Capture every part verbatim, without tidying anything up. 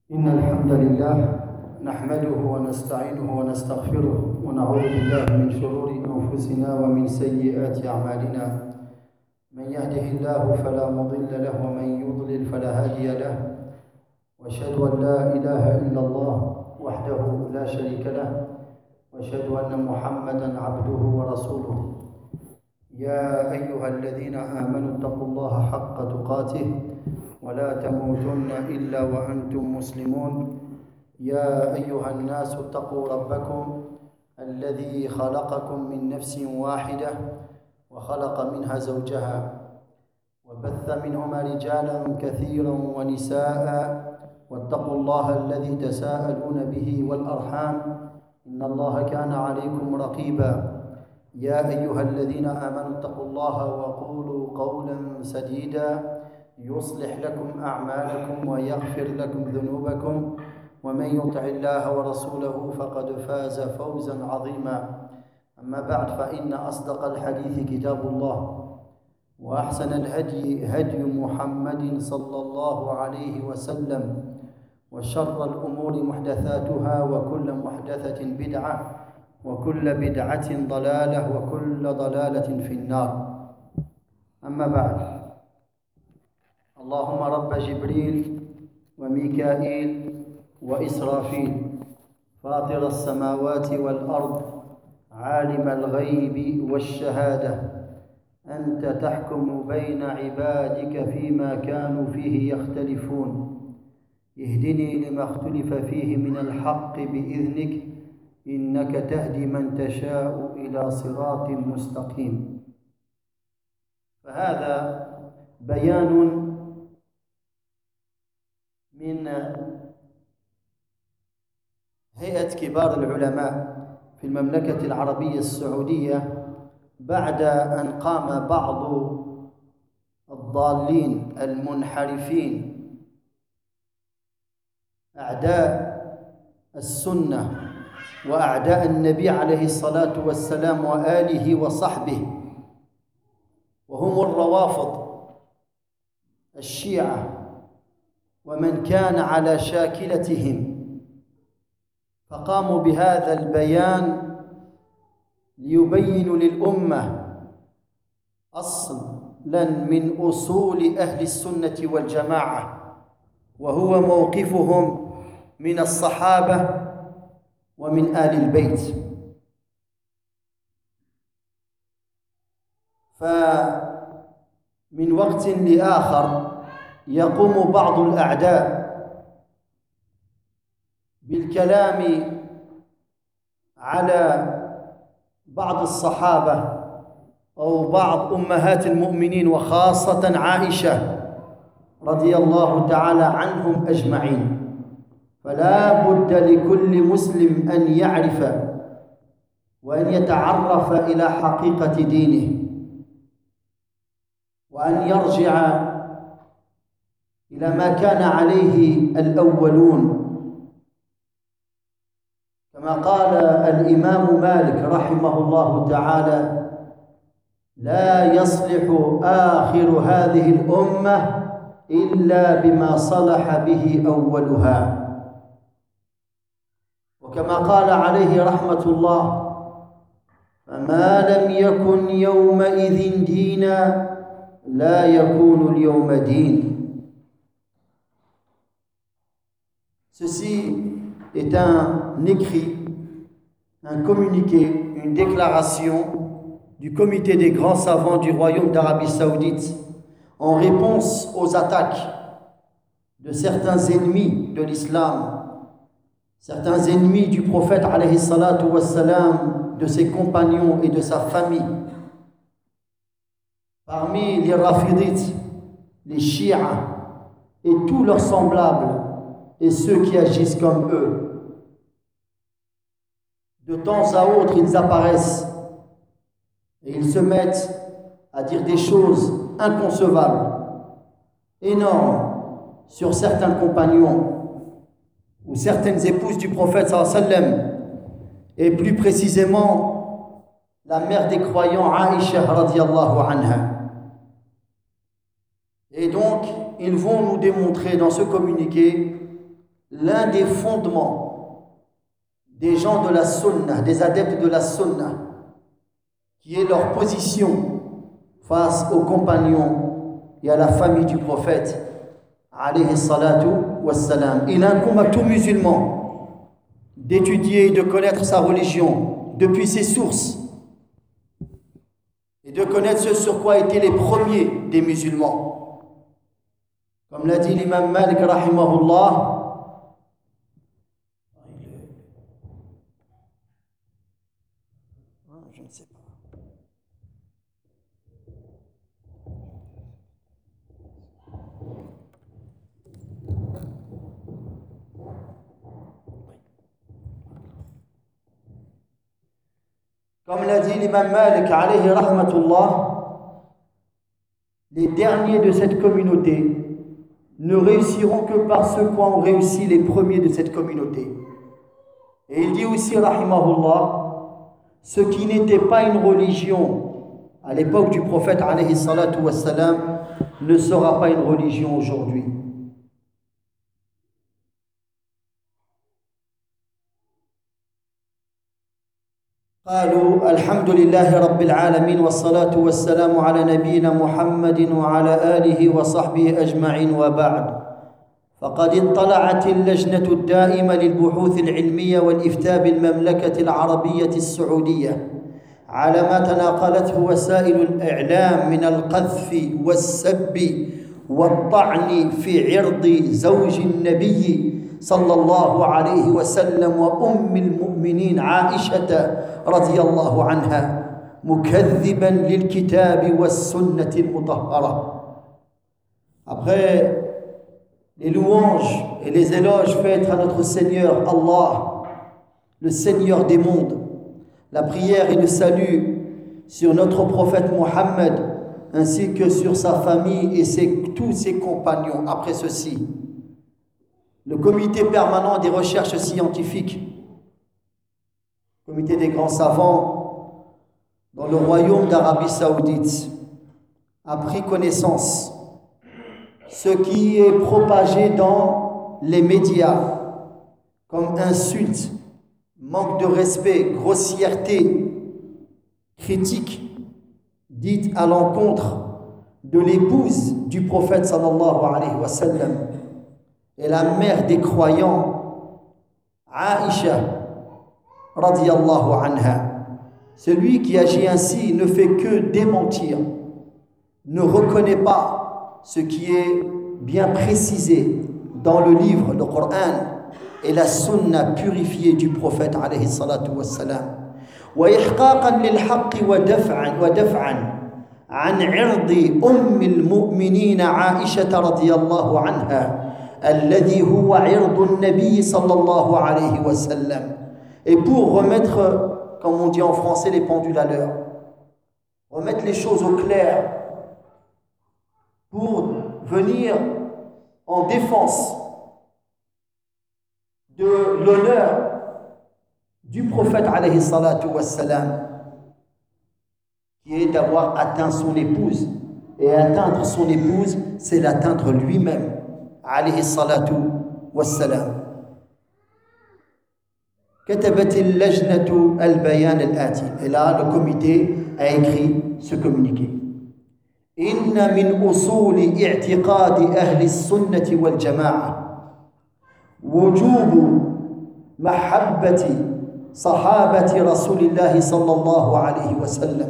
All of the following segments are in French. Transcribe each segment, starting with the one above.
إن الحمد لله نحمده ونستعينه ونستغفره ونعوذ بالله من شرور أنفسنا ومن سيئات أعمالنا. من يهده الله فلا مضل له ومن يضلل فلا هادي له، وأشهد أن لا إله إلا الله وحده لا شريك له، وأشهد أن محمدا عبده ورسوله. يا أيها الذين آمنوا اتقوا الله حق تقاته ولا تموتن إلا وأنتم مسلمون. يا أيها الناس اتقوا ربكم الذي خلقكم من نفس واحدة وخلق منها زوجها وبث منهما رجالا كثيرا ونساء، واتقوا الله الذي تساءلون به والأرحام إن الله كان عليكم رقيبا. يا أيها الذين آمنوا اتقوا الله وقولوا قولا سديدا يصلح لكم أعمالكم ويغفر لكم ذنوبكم، ومن يطع الله ورسوله فقد فاز فوزا عظيما. أما بعد، فإن أصدق الحديث كتاب الله، وأحسن الهدي هدي محمد صلى الله عليه وسلم، وشر الأمور محدثاتها، وكل محدثة بدعة، وكل بدعة ضلالة، وكل ضلالة في النار. أما بعد، اللهم رب جبريل وميكائيل وإسرافيل فاطر السماوات والأرض عالم الغيب والشهادة، أنت تحكم بين عبادك فيما كانوا فيه يختلفون، اهدني لما اختلف فيه من الحق بإذنك، إنك تهدي من تشاء إلى صراط مستقيم. فهذا بيان من هيئة كبار العلماء في المملكة العربية السعودية بعد أن قام بعض الضالين المنحرفين أعداء السنة وأعداء النبي عليه الصلاة والسلام وآله وصحبه، وهم الروافض الشيعة ومن كان على شاكلتهم، فقاموا بهذا البيان ليبينوا للأمة أصلاً من أصول أهل السنة والجماعة، وهو موقفهم من الصحابة ومن آل البيت. فمن وقت لآخر يقوم بعض الأعداء بالكلام على بعض الصحابة أو بعض أمهات المؤمنين، وخاصة عائشة رضي الله تعالى عنهم أجمعين. فلا بد لكل مسلم أن يعرف وأن يتعرف إلى حقيقة دينه، وأن يرجع إلى ما كان عليه الأولون، كما قال الإمام مالك رحمه الله تعالى: لا يصلح آخر هذه الأمة إلا بما صلح به أولها. وكما قال عليه رحمة الله: فما لم يكن يومئذ دينا لا يكون اليوم دين. Ceci est un écrit, un communiqué, une déclaration du comité des grands savants du royaume d'Arabie Saoudite en réponse aux attaques de certains ennemis de l'islam, certains ennemis du prophète alayhi salatu wassalam, de ses compagnons et de sa famille. Parmi les rafidites, les chiites et tous leurs semblables et ceux qui agissent comme eux. De temps à autre, ils apparaissent et ils se mettent à dire des choses inconcevables, énormes, sur certains compagnons ou certaines épouses du prophète sallallahu alayhi wa sallam, et plus précisément la mère des croyants Aïcha radiyallahu anha. Et donc, ils vont nous démontrer dans ce communiqué l'un des fondements des gens de la sunna, des adeptes de la sunna, qui est leur position face aux compagnons et à la famille du prophète, alayhi salatu wassalam. Il incombe à tout musulman d'étudier et de connaître sa religion depuis ses sources et de connaître ce sur quoi étaient les premiers des musulmans. Comme l'a dit l'imam Malik rahimahullah, je ne sais pas. Comme l'a dit l'imam Malik alayhi rahmatullah, les derniers de cette communauté ne réussiront que par ce quoi ont réussi les premiers de cette communauté. Et il dit aussi rahimahullah, ce qui n'était pas une religion à l'époque du prophète alayhi salatu wassalam ne sera pas une religion aujourd'hui. قالوا الحمد لله رب العالمين والصلاة والسلام على نبينا محمد وعلى آله وصحبه أجمعين وبعد فقد اطلعت اللجنة الدائمة للبحوث العلمية والإفتاء بالمملكة العربية السعودية على ما تناقلته وسائل الإعلام من القذف والسب والطعن في عرض زوج النبي صلى الله عليه وسلم وأم المؤمنين عائشة رضي الله عنها مكذبا للكتاب والسنة المطهرة. Après les louanges et les éloges faits à notre Seigneur Allah, le Seigneur des mondes, la prière et le salut sur notre prophète Mohammed ainsi que sur sa famille et ses, tous ses compagnons. Après ceci, le comité permanent des recherches scientifiques, comité des grands savants dans le royaume d'Arabie Saoudite, a pris connaissance ce qui est propagé dans les médias comme insultes, manque de respect, grossièreté, critique dites à l'encontre de l'épouse du prophète sallallahu alayhi wa sallam et la mère des croyants, Aïcha radiyallahu anha. Celui qui agit ainsi ne fait que démentir, ne reconnaît pas ce qui est bien précisé dans le livre, le Coran et la sunna purifiée du prophète alayhi salatu wassalam. وإحقاقا للحق ودفعا ودفعا عن عرض أم المؤمنين عائشة رضي الله عنها الذي هو عرض النبي صلى الله عليه وسلم. Et pour remettre, comme on dit en français, les pendules à l'heure, remettre les choses au clair, pour venir en défense de l'honneur du prophète alayhi salatu wassalam, qui est d'avoir atteint son épouse. Et atteindre son épouse, c'est l'atteindre lui-même, alayhi salatu wassalam. كتبت اللجنة البيان الآتي. Et là, le comité a écrit ce communiqué. إن من أصول اعتقاد أهل السنة والجماعة وجوب محبة صحابة رسول الله صلى الله عليه وسلم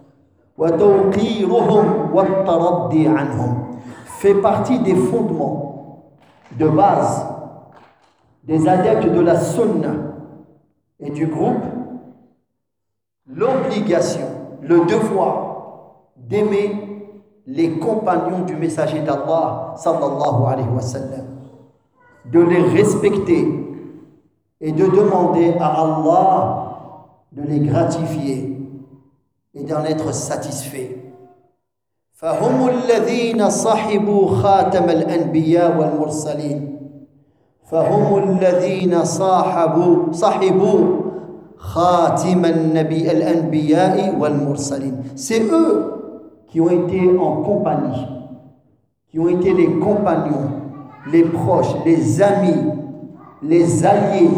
وتوقيرهم والترضي عنهم. Fait partie des fondements de base des adeptes de la sunna et du groupe, l'obligation, le devoir d'aimer les compagnons du messager d'Allah sallallahu alayhi wa sallam, de les respecter et de demander à Allah de les gratifier et d'en être satisfait. فهم الذين صحبوا خاتم الأنبياء والمرسلين فهم الذين صاحبوا صحبوا خاتم النبي الأنبياء والمرسلين. C'est eux qui ont été en compagnie, qui ont été les compagnons, les proches, les amis les alliés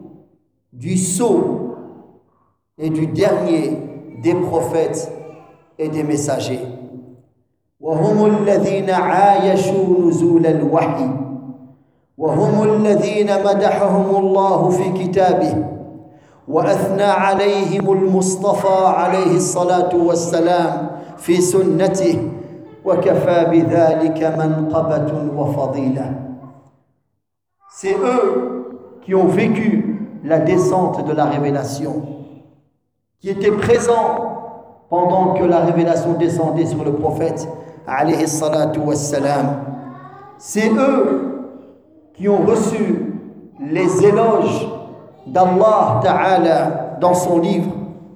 du sceau et du dernier des prophètes et des messagers. وهم الذين عايشوا نزول الوحي وهم الذين مدحهم الله في كتابه وأثنى عليهم المصطفى عليه الصلاة والسلام في سنته وكفى بذلك منقبة وفضيلة. C'est eux qui ont vécu la descente de la révélation, qui étaient présents pendant que la révélation descendait sur le prophète alayhi salatu wassalam. C'est eux qui ont reçu les éloges d'Allah Ta'ala dans son livre,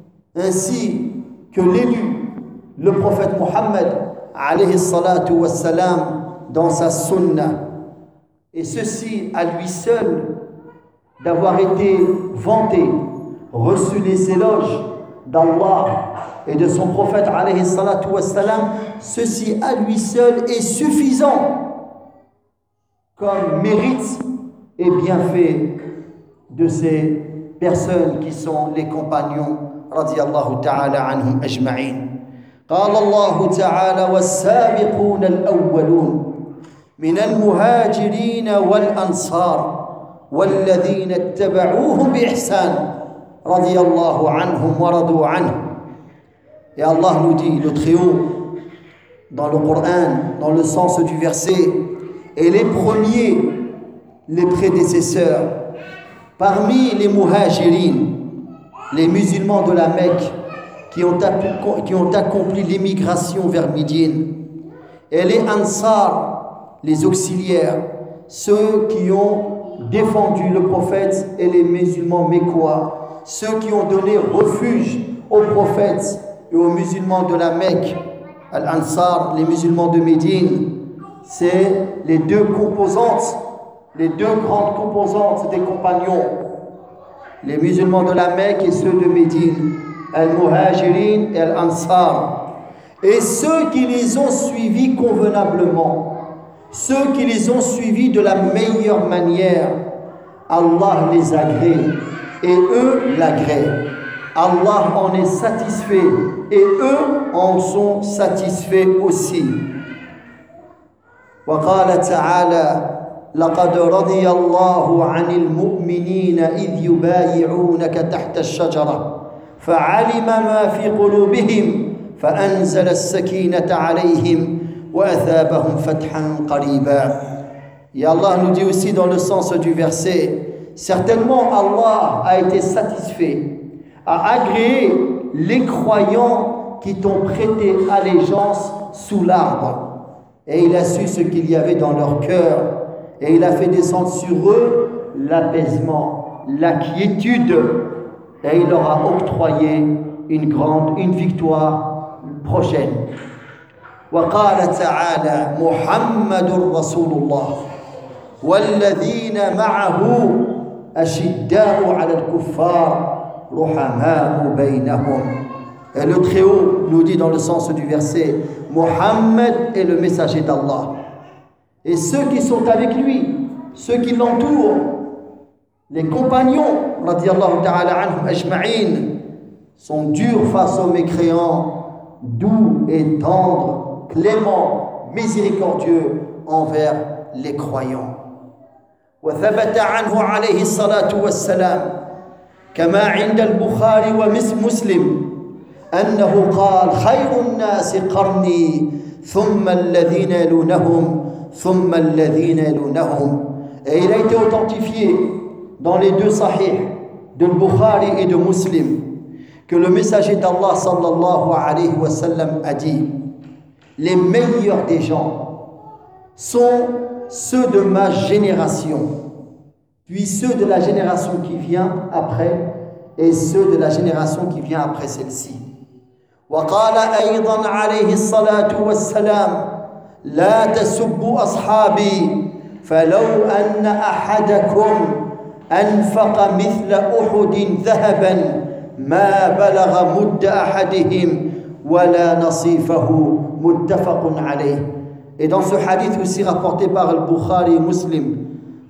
ainsi que l'élu, le prophète Mohammed alayhi salatu wassalam dans sa sunna. Et ceci à lui seul d'avoir été vanté, reçu les éloges d'Allah et de son prophète alayhi salatu wassalam, ceci à lui seul est suffisant comme mérite et bienfait de ces personnes qui sont les compagnons radiyallahu ta'ala anhum ajma'in. قال الله تعالى والسابقون الأولون من المهاجرين والأنصار والذين اتبعوهم بإحسان رضي الله عنهم ورضوا عنه. Et Allah nous dit, le Très-Haut, dans le Coran, dans le sens du verset, et les premiers, les prédécesseurs, parmi les muhajirines, les musulmans de la Mecque, qui ont, qui ont accompli l'immigration vers Médine, et les Ansar, les auxiliaires, ceux qui ont défendu le prophète et les musulmans mécois, ceux qui ont donné refuge aux prophètes et aux musulmans de la Mecque, Al-Ansar, les musulmans de Médine, c'est les deux composantes, les deux grandes composantes des compagnons, les musulmans de la Mecque et ceux de Médine, Al-Muhajirin et Al-Ansar, et ceux qui les ont suivis convenablement, ceux qui les ont suivis de la meilleure manière, Allah les agrée et eux l'agréent. Allah en est satisfait et eux en sont satisfaits aussi. وقال تعالى لقد رضي الله عن المؤمنين إذ يبايعونك تحت الشجرة فعلم ما في قلوبهم فأنزل السكينة عليهم وأثابهم فتحا قريبا. Et Allah nous dit aussi dans le sens du verset, certainement Allah a été satisfait, a agréé les croyants qui t'ont prêté allégeance sous l'arbre. Et il a su ce qu'il y avait dans leur cœur. Et il a fait descendre sur eux l'apaisement, la quiétude. Et il leur a octroyé une grande, une victoire prochaine. وقال تعالى محمد رسول الله والذين معه أشداء على الكفار رحماء بينهم. Et le Très-Haut nous dit dans le sens du verset, Mohammed est le messager d'Allah. Et ceux qui sont avec lui, ceux qui l'entourent, les compagnons, radiyallahu ta'ala anhum ajma'in, sont durs face aux mécréants, doux et tendres, cléments, miséricordieux envers les croyants. وثبت عنه عليه الصلاة والسلام كما عند البخاري ومسلم أنه قال خير الناس قرني ثم الذين يلونهم ثم الذين يلونهم. Et il a été authentifié dans les deux sahih de Bukhari et de Muslim que le messager d'Allah sallallahu alayhi wa sallam a dit: les meilleurs des gens sont ceux de ma génération, puis ceux de la génération qui vient après et ceux de la génération qui vient après celle-ci. وقال أيضا عليه الصلاة والسلام لا تسبوا أصحابي فلو أن أحدكم أنفق مثل أحد ذهبا ما بلغ مد أحدهم ولا نصيفه متفق عليه. Et dans ce hadith aussi rapporté par Al-Bukhari et Muslim,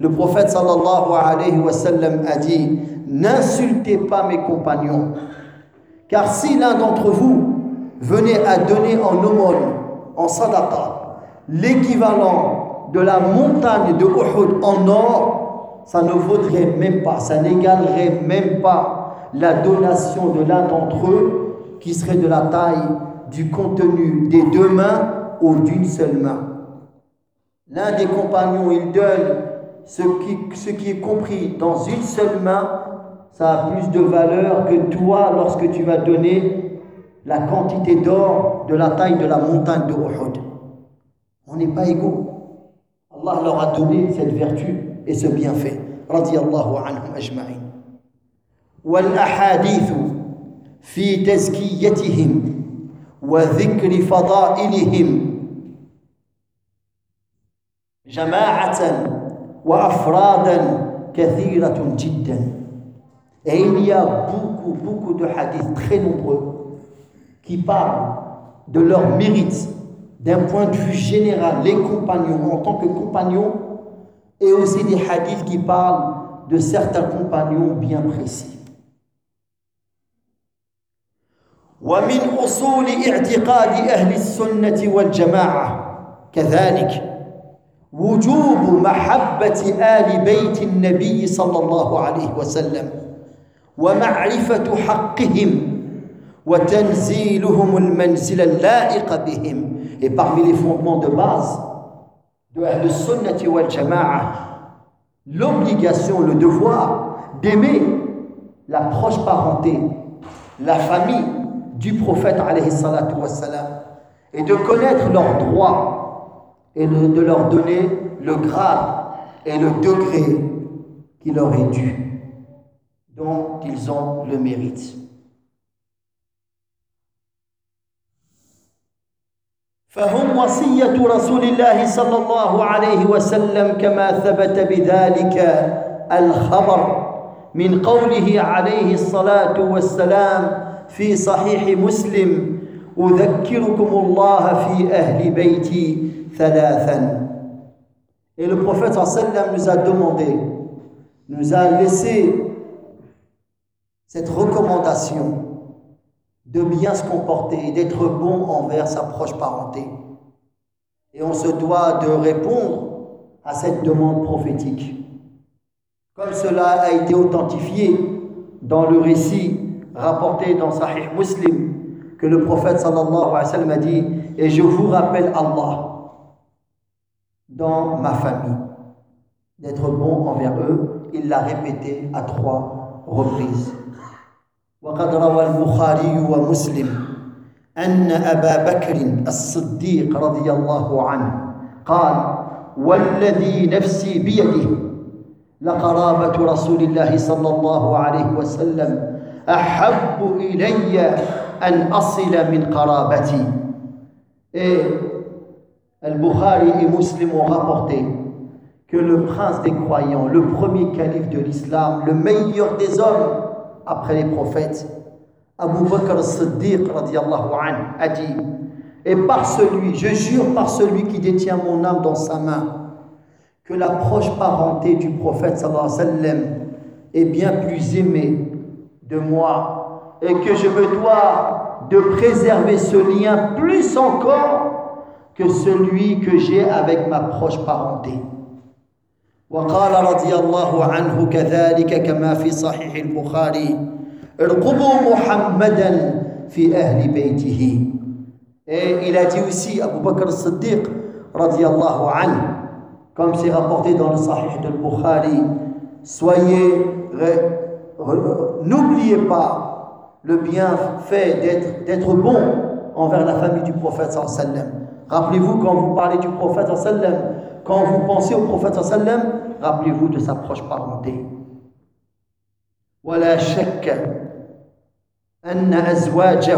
Le prophète sallallahu alayhi wa sallam a dit: n'insultez pas mes compagnons, car si l'un d'entre vous venait à donner en aumône, en sadaqa, l'équivalent de la montagne de Uhud en or, ça ne vaudrait même pas, ça n'égalerait même pas la donation de l'un d'entre eux qui serait de la taille du contenu des deux mains ou d'une seule main. L'un des compagnons, il donne ce qui, ce qui est compris dans une seule main, ça a plus de valeur que toi lorsque tu vas donner la quantité d'or de la taille de la montagne de Uhud. On n'est pas égaux. Allah leur a donné cette vertu et ce bienfait. Radiyallahu anhum ajma'in. Wal ahadithu fi tazkiyatihim wa dhikri fadailihim jama'atan wa afradan kathiratun jiddan. Et il y a beaucoup, beaucoup de hadiths très nombreux qui parlent de leur mérite d'un point de vue général, les compagnons en tant que compagnons, et aussi des hadiths qui parlent de certains compagnons bien précis. ومن أصول اعتقاد أهل السنة والجماعة كذلك وجوب محبة آل بيت النبي صلى الله عليه وسلم ومعرفة حقهم وتنزيلهم المنزل اللائق بهم. Et parmi les fondements de base de Ahl al-Sunnati wal Jama'a, l'obligation, le devoir d'aimer la proche parenté, la famille du prophète alayhi salatu wassalam, et de connaître leurs droits et de leur donner le grade et le degré qui leur est dû, dont ils ont le mérite. فهم وصية رسول الله صلى الله عليه وسلم كما ثبت بذلك الخبر من قوله عليه الصلاة والسلام في صحيح مسلم أذكركم الله في أهل بيتي ثلاثا. Et le prophète صلى الله عليه وسلم nous a demandé, nous a laissé cette recommandation de bien se comporter et d'être bon envers sa proche parenté. Et on se doit de répondre à cette demande prophétique. Comme cela a été authentifié dans le récit rapporté dans Sahih Muslim, que le prophète sallallahu alayhi wa sallam a dit: et je vous rappelle Allah dans ma famille, d'être bon envers eux. Il l'a répété à trois reprises. وقد روى البخاري ومسلم أن أبا بكر الصديق رضي الله عنه قال: والذي نفسي بيده لقرابة رسول الله صلى الله عليه وسلم أحب إلي أن أصل من قرابتي. Et Al-Bukhari et Muslim ont rapporté que le prince des croyants, le premier calife de l'islam, le meilleur des hommes après les prophètes, Abu Bakr as-Siddiq radiyallahu anhu, a dit: et par celui, je jure par celui qui détient mon âme dans sa main, que la proche parenté du prophète sallallahu alayhi wa sallam est bien plus aimée de moi, et que je me dois de préserver ce lien plus encore que celui que j'ai avec ma proche parenté. وقال رضي الله عنه كذلك كما في صحيح البخاري: ارقبوا محمدا في أهل بيته. Et il a dit aussi, Abu Bakr as-Siddiq رضي الله عنه, comme c'est rapporté dans le Sahih de Bukhari: soyez, n'oubliez pas le bienfait d'être, d'être bon envers la famille du prophète sallallahu alayhi wa sallam. Rappelez-vous, quand vous parlez du prophète sallallahu alayhi wa sallam, quand vous pensez au prophète sallallahu alayhi wa sallam, rappelez-vous de sa proche parenté. ولا شك أن أزواجه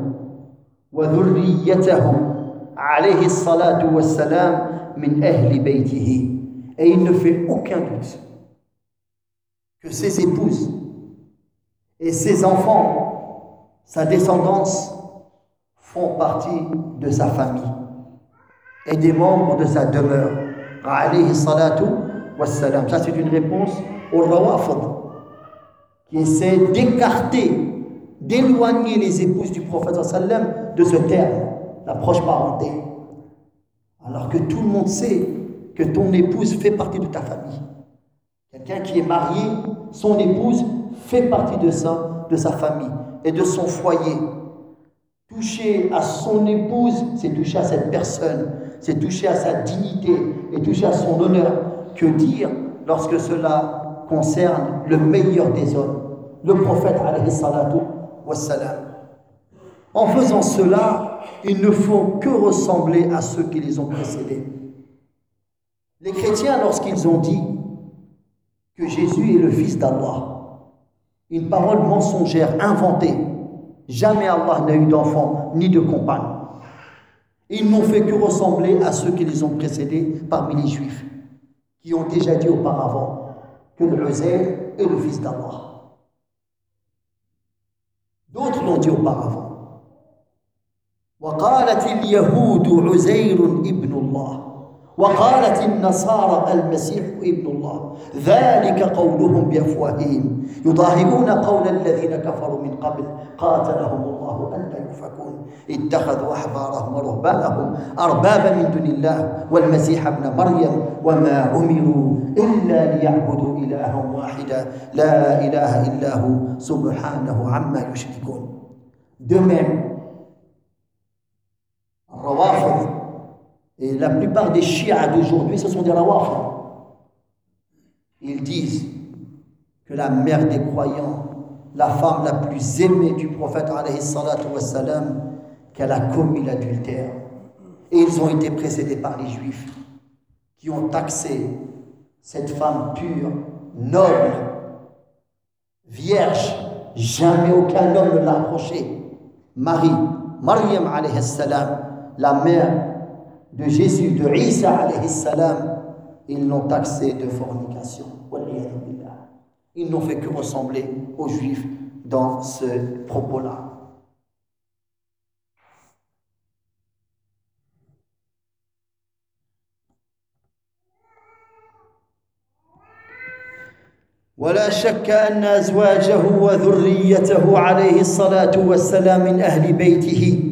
وذريته عليه الصلاة والسلام من أهل بيته. Et il ne fait aucun doute que ses épouses et ses enfants, sa descendance, font partie de sa famille et des membres de sa demeure. عليه الصلاة wassalam. Ça, c'est une réponse au rawafid qui essaie d'écarter, d'éloigner les épouses du prophète sallam de ce terme, la proche parenté. Alors que tout le monde sait que ton épouse fait partie de ta famille. Quelqu'un qui est marié, son épouse fait partie de sa, de sa famille et de son foyer. Toucher à son épouse, c'est toucher à cette personne, c'est toucher à sa dignité et toucher à son honneur. Que dire lorsque cela concerne le meilleur des hommes, le prophète alayhi salatu wassalam. En faisant cela, ils ne font que ressembler à ceux qui les ont précédés. Les chrétiens, lorsqu'ils ont dit que Jésus est le Fils d'Allah, une parole mensongère, inventée, jamais Allah n'a eu d'enfant ni de compagne. Ils n'ont fait que ressembler à ceux qui les ont précédés parmi les Juifs, qui ont déjà dit auparavant que le Uzair est le Fils d'Allah. D'autres l'ont dit auparavant. وقالت اليهود عزير ابن الله وقالت النصارى المسيح ابن الله ذلك قولهم بأفواههم يضاهئون قول الذين كفروا من قبل قاتلهم الله أن يؤفكون اتخذوا أحبارهم ورهبانهم أربابا من دون الله والمسيح ابن مريم وما أمروا إلا ليعبدوا إلها واحدا لا إله إلا هو سبحانه عما يشركون. De même, Rawafid et la plupart des chiites d'aujourd'hui, ce sont des Rawafid. Ils disent que la mère des croyants, la femme la plus aimée du prophète alayhi salatu wassalam, qu'elle a commis l'adultère. Et ils ont été précédés par les Juifs qui ont taxé cette femme pure, noble, vierge, jamais aucun homme ne l'a approchée. Marie, Maryam alayhi salam, la mère de Jésus, de Isa alayhi salam, ils l'ont taxé de fornication. Ils n'ont fait que ressembler aux Juifs dans ce propos-là. ولا شك أن أزواجه وذريته عليه الصلاة والسلام من أهل بيته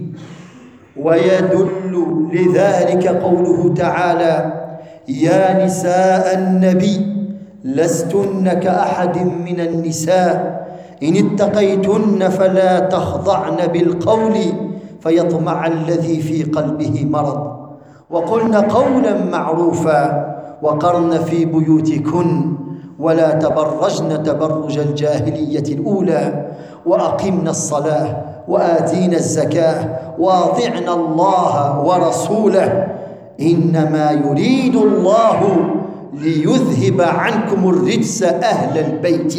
ويدل لذلك قوله تعالى يا نساء النبي لستن كأحد من النساء إن اتقيتن فلا تخضعن بالقول فيطمع الذي في قلبه مرض وقلن قولا معروفا وقرن في بيوتكن ولا تبرجن تبرج الجاهلية الأولى وأقمن الصلاة وآتينا الزكاة وأطعنا الله ورسوله إنما يريد الله ليذهب عنكم الرجس أهل البيت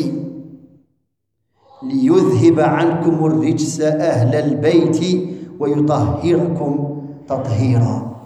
ليذهب عنكم الرجس أهل البيت ويطهركم تطهيرا.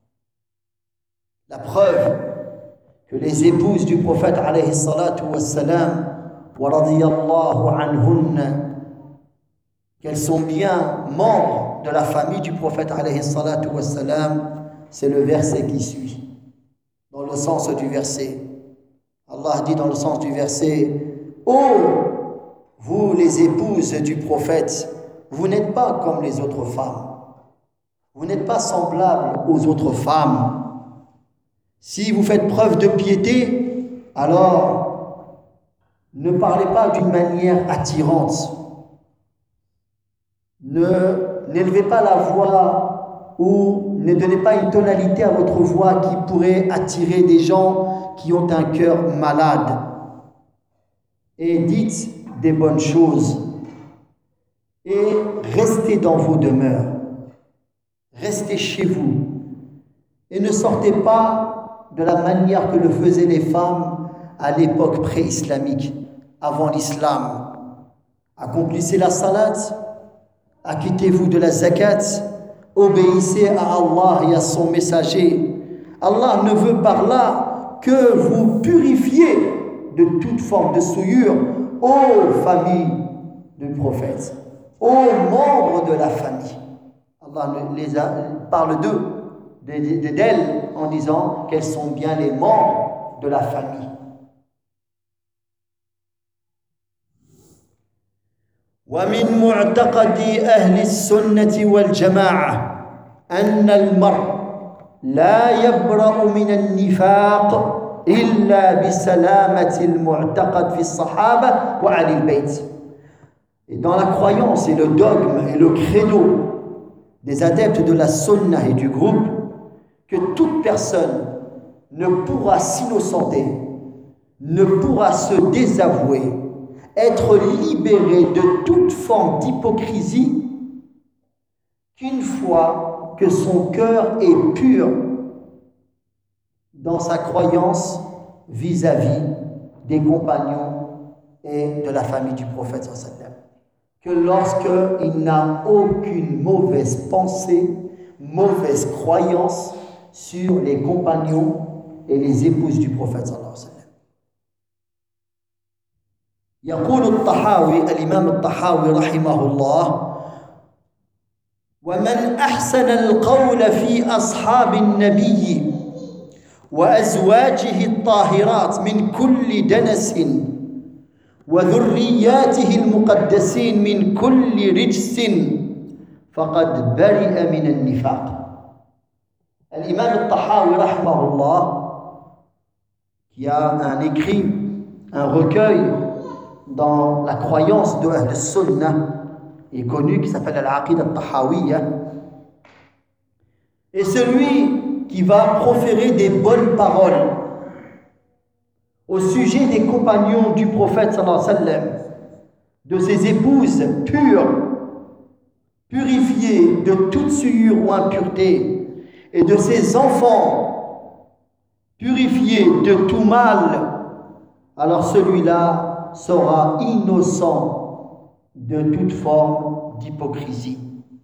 La preuve que les épouses du prophète alayhi salatu wassalam wa radiyallahu anhunna, qu'elles sont bien membres de la famille du prophète alayhi salatu wassalam, c'est le verset qui suit. Dans le sens du verset, Allah dit dans le sens du verset: ô vous les épouses du prophète, vous n'êtes pas comme les autres femmes, vous n'êtes pas semblables aux autres femmes. Si vous faites preuve de piété, alors ne parlez pas d'une manière attirante, ne n'élevez pas la voix ou ne donnez pas une tonalité à votre voix qui pourrait attirer des gens qui ont un cœur malade. Et dites des bonnes choses. Et restez dans vos demeures. Restez chez vous. Et ne sortez pas de la manière que le faisaient les femmes à l'époque pré-islamique, avant l'islam. Accomplissez la salat, acquittez-vous de la zakat, obéissez à Allah et à son messager. Allah ne veut par là que vous purifiez de toute forme de souillure aux familles du prophète, aux membres de la famille. Allah les a, parle d'eux, d'elles, en disant qu'elles sont bien les membres de la famille. ومن معتقد أهل السنة والجماعة أن المرء لا يبرأ من النفاق إلا بسلامة المعتقد في الصحابة وعلي البيت. Et dans la croyance et le dogme et le credo des adeptes de la sunna et du groupe, que toute personne ne pourra s'innocenter, ne pourra se désavouer, être libéré de toute forme d'hypocrisie qu'une fois que son cœur est pur dans sa croyance vis-à-vis des compagnons et de la famille du prophète sallallahu alayhi wa sallam. Que lorsqu'il n'a aucune mauvaise pensée, mauvaise croyance sur les compagnons et les épouses du prophète sallallahu alayhi wa sallam. يقول الطحاوي الإمام الطحاوي رحمه الله: ومن أحسن القول في أصحاب النبي وأزواجه الطاهرات من كل دنس وذرياته المقدسين من كل رجس فقد برئ من النفاق. الإمام الطحاوي رحمه الله, qui a un écrit, un recueil dans la croyance de Ahl Sunnah, est connu, qui s'appelle Al-Aqid Al-Tahawiyya, et celui qui va proférer des bonnes paroles au sujet des compagnons du prophète sallallahu alayhi wa sallam, de ses épouses pures, purifiées de toute souillure ou impureté, et de ses enfants purifiés de tout mal, alors celui-là sera innocent de toute forme d'hypocrisie.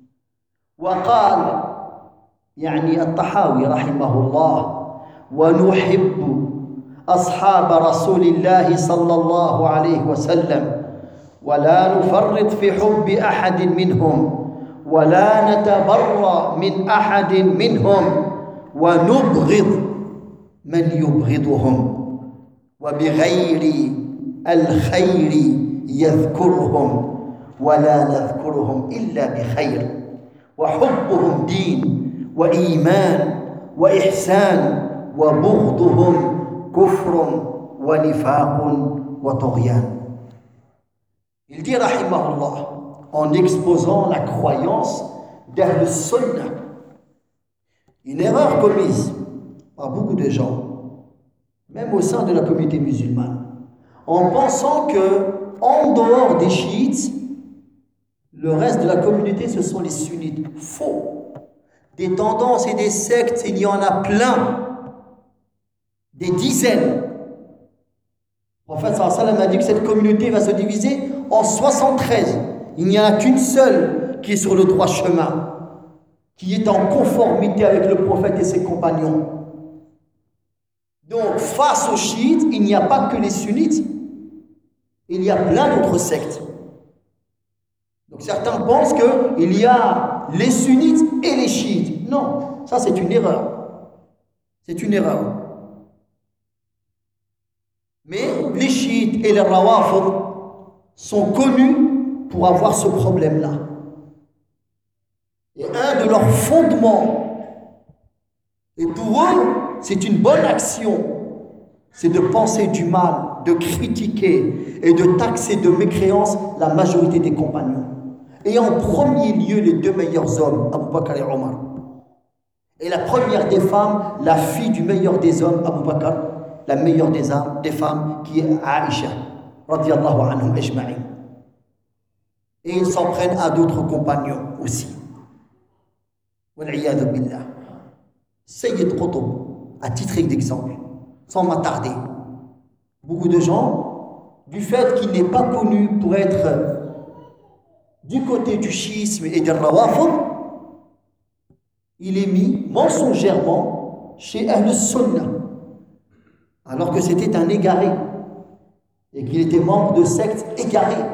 وقال يعني الطحاوي رحمه الله: ونحب أصحاب رسول الله صلى الله عليه وسلم ولا نفرط في حب أحد منهم ولا نتبرأ من أحد منهم ونبغض من يبغضهم وبغير الخير يذكرهم ولا نذكرهم إلا بخير وحبهم دين وإيمان وإحسان وبغضهم كفر ونفاق وطغيان. Il dit rahimahullah, en exposant la croyance d'Ahl Sunnah, une erreur commise par beaucoup de gens, même au sein de la communauté musulmane, en pensant que en dehors des chiites, le reste de la communauté ce sont les sunnites. Faux. Des tendances et des sectes, il y en a plein, des dizaines. Le prophète sallallahu alayhi wa sallam a dit que cette communauté va se diviser en soixante-treize. Il n'y en a qu'une seule qui est sur le droit chemin, qui est en conformité avec le prophète et ses compagnons. Donc, face aux chiites, il n'y a pas que les sunnites, il y a plein d'autres sectes. Donc, certains pensent qu'il y a les sunnites et les chiites. Non, ça c'est une erreur. C'est une erreur. Mais les chiites et les rawafid sont connus pour avoir ce problème-là. Et un de leurs fondements, et pour eux, c'est une bonne action, c'est de penser du mal, de critiquer et de taxer de mécréance la majorité des compagnons. Et en premier lieu, les deux meilleurs hommes, Abu Bakr et Omar. Et la première des femmes, la fille du meilleur des hommes, Abu Bakr, la meilleure des, hommes, des femmes, qui est Aïcha, radiyallahu anhum ajma'in. Et ils s'en prennent à d'autres compagnons aussi. Wal'iyadu billah. Sayyid Qutb, à titre d'exemple, sans m'attarder, beaucoup de gens, du fait qu'il n'est pas connu pour être du côté du chiisme et des rawafid, il est mis mensongèrement chez Ahl Sunnah, alors que c'était un égaré et qu'il était membre de sectes égarées.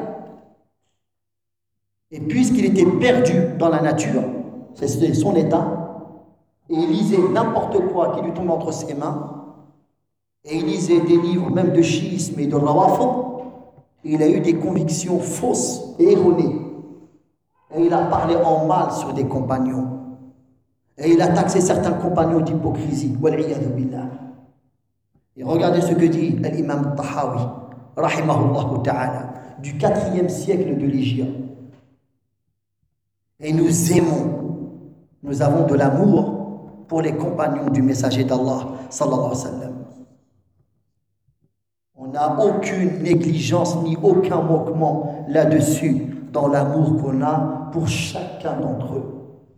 Et puisqu'il était perdu dans la nature, c'était son état, et il lisait n'importe quoi qui lui tombait entre ses mains, et il lisait des livres même de chiisme et de rawafid, il a eu des convictions fausses et erronées. Et il a parlé en mal sur des compagnons. Et il a taxé certains compagnons d'hypocrisie. Wal'iyadu billah. Et regardez ce que dit l'imam Tahawi, rahimahullah ta'ala, du quatrième siècle de l'Hijra. Et nous aimons, nous avons de l'amour pour les compagnons du messager d'Allah, sallallahu alayhi wa sallam. On n'a aucune négligence ni aucun manquement là-dessus dans l'amour qu'on a pour chacun d'entre eux.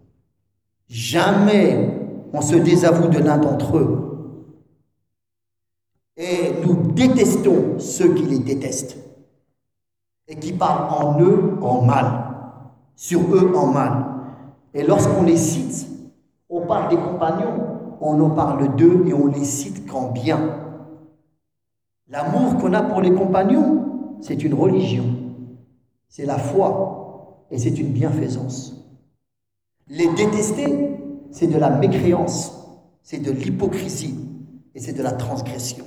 Jamais on se désavoue de l'un d'entre eux. Et nous détestons ceux qui les détestent et qui parlent en eux en mal, sur eux en mal. Et lorsqu'on les cite, on parle des compagnons, on en parle d'eux et on les cite qu'en bien. L'amour qu'on a pour les compagnons, c'est une religion, c'est la foi et c'est une bienfaisance. Les détester, c'est de la mécréance, c'est de l'hypocrisie et c'est de la transgression.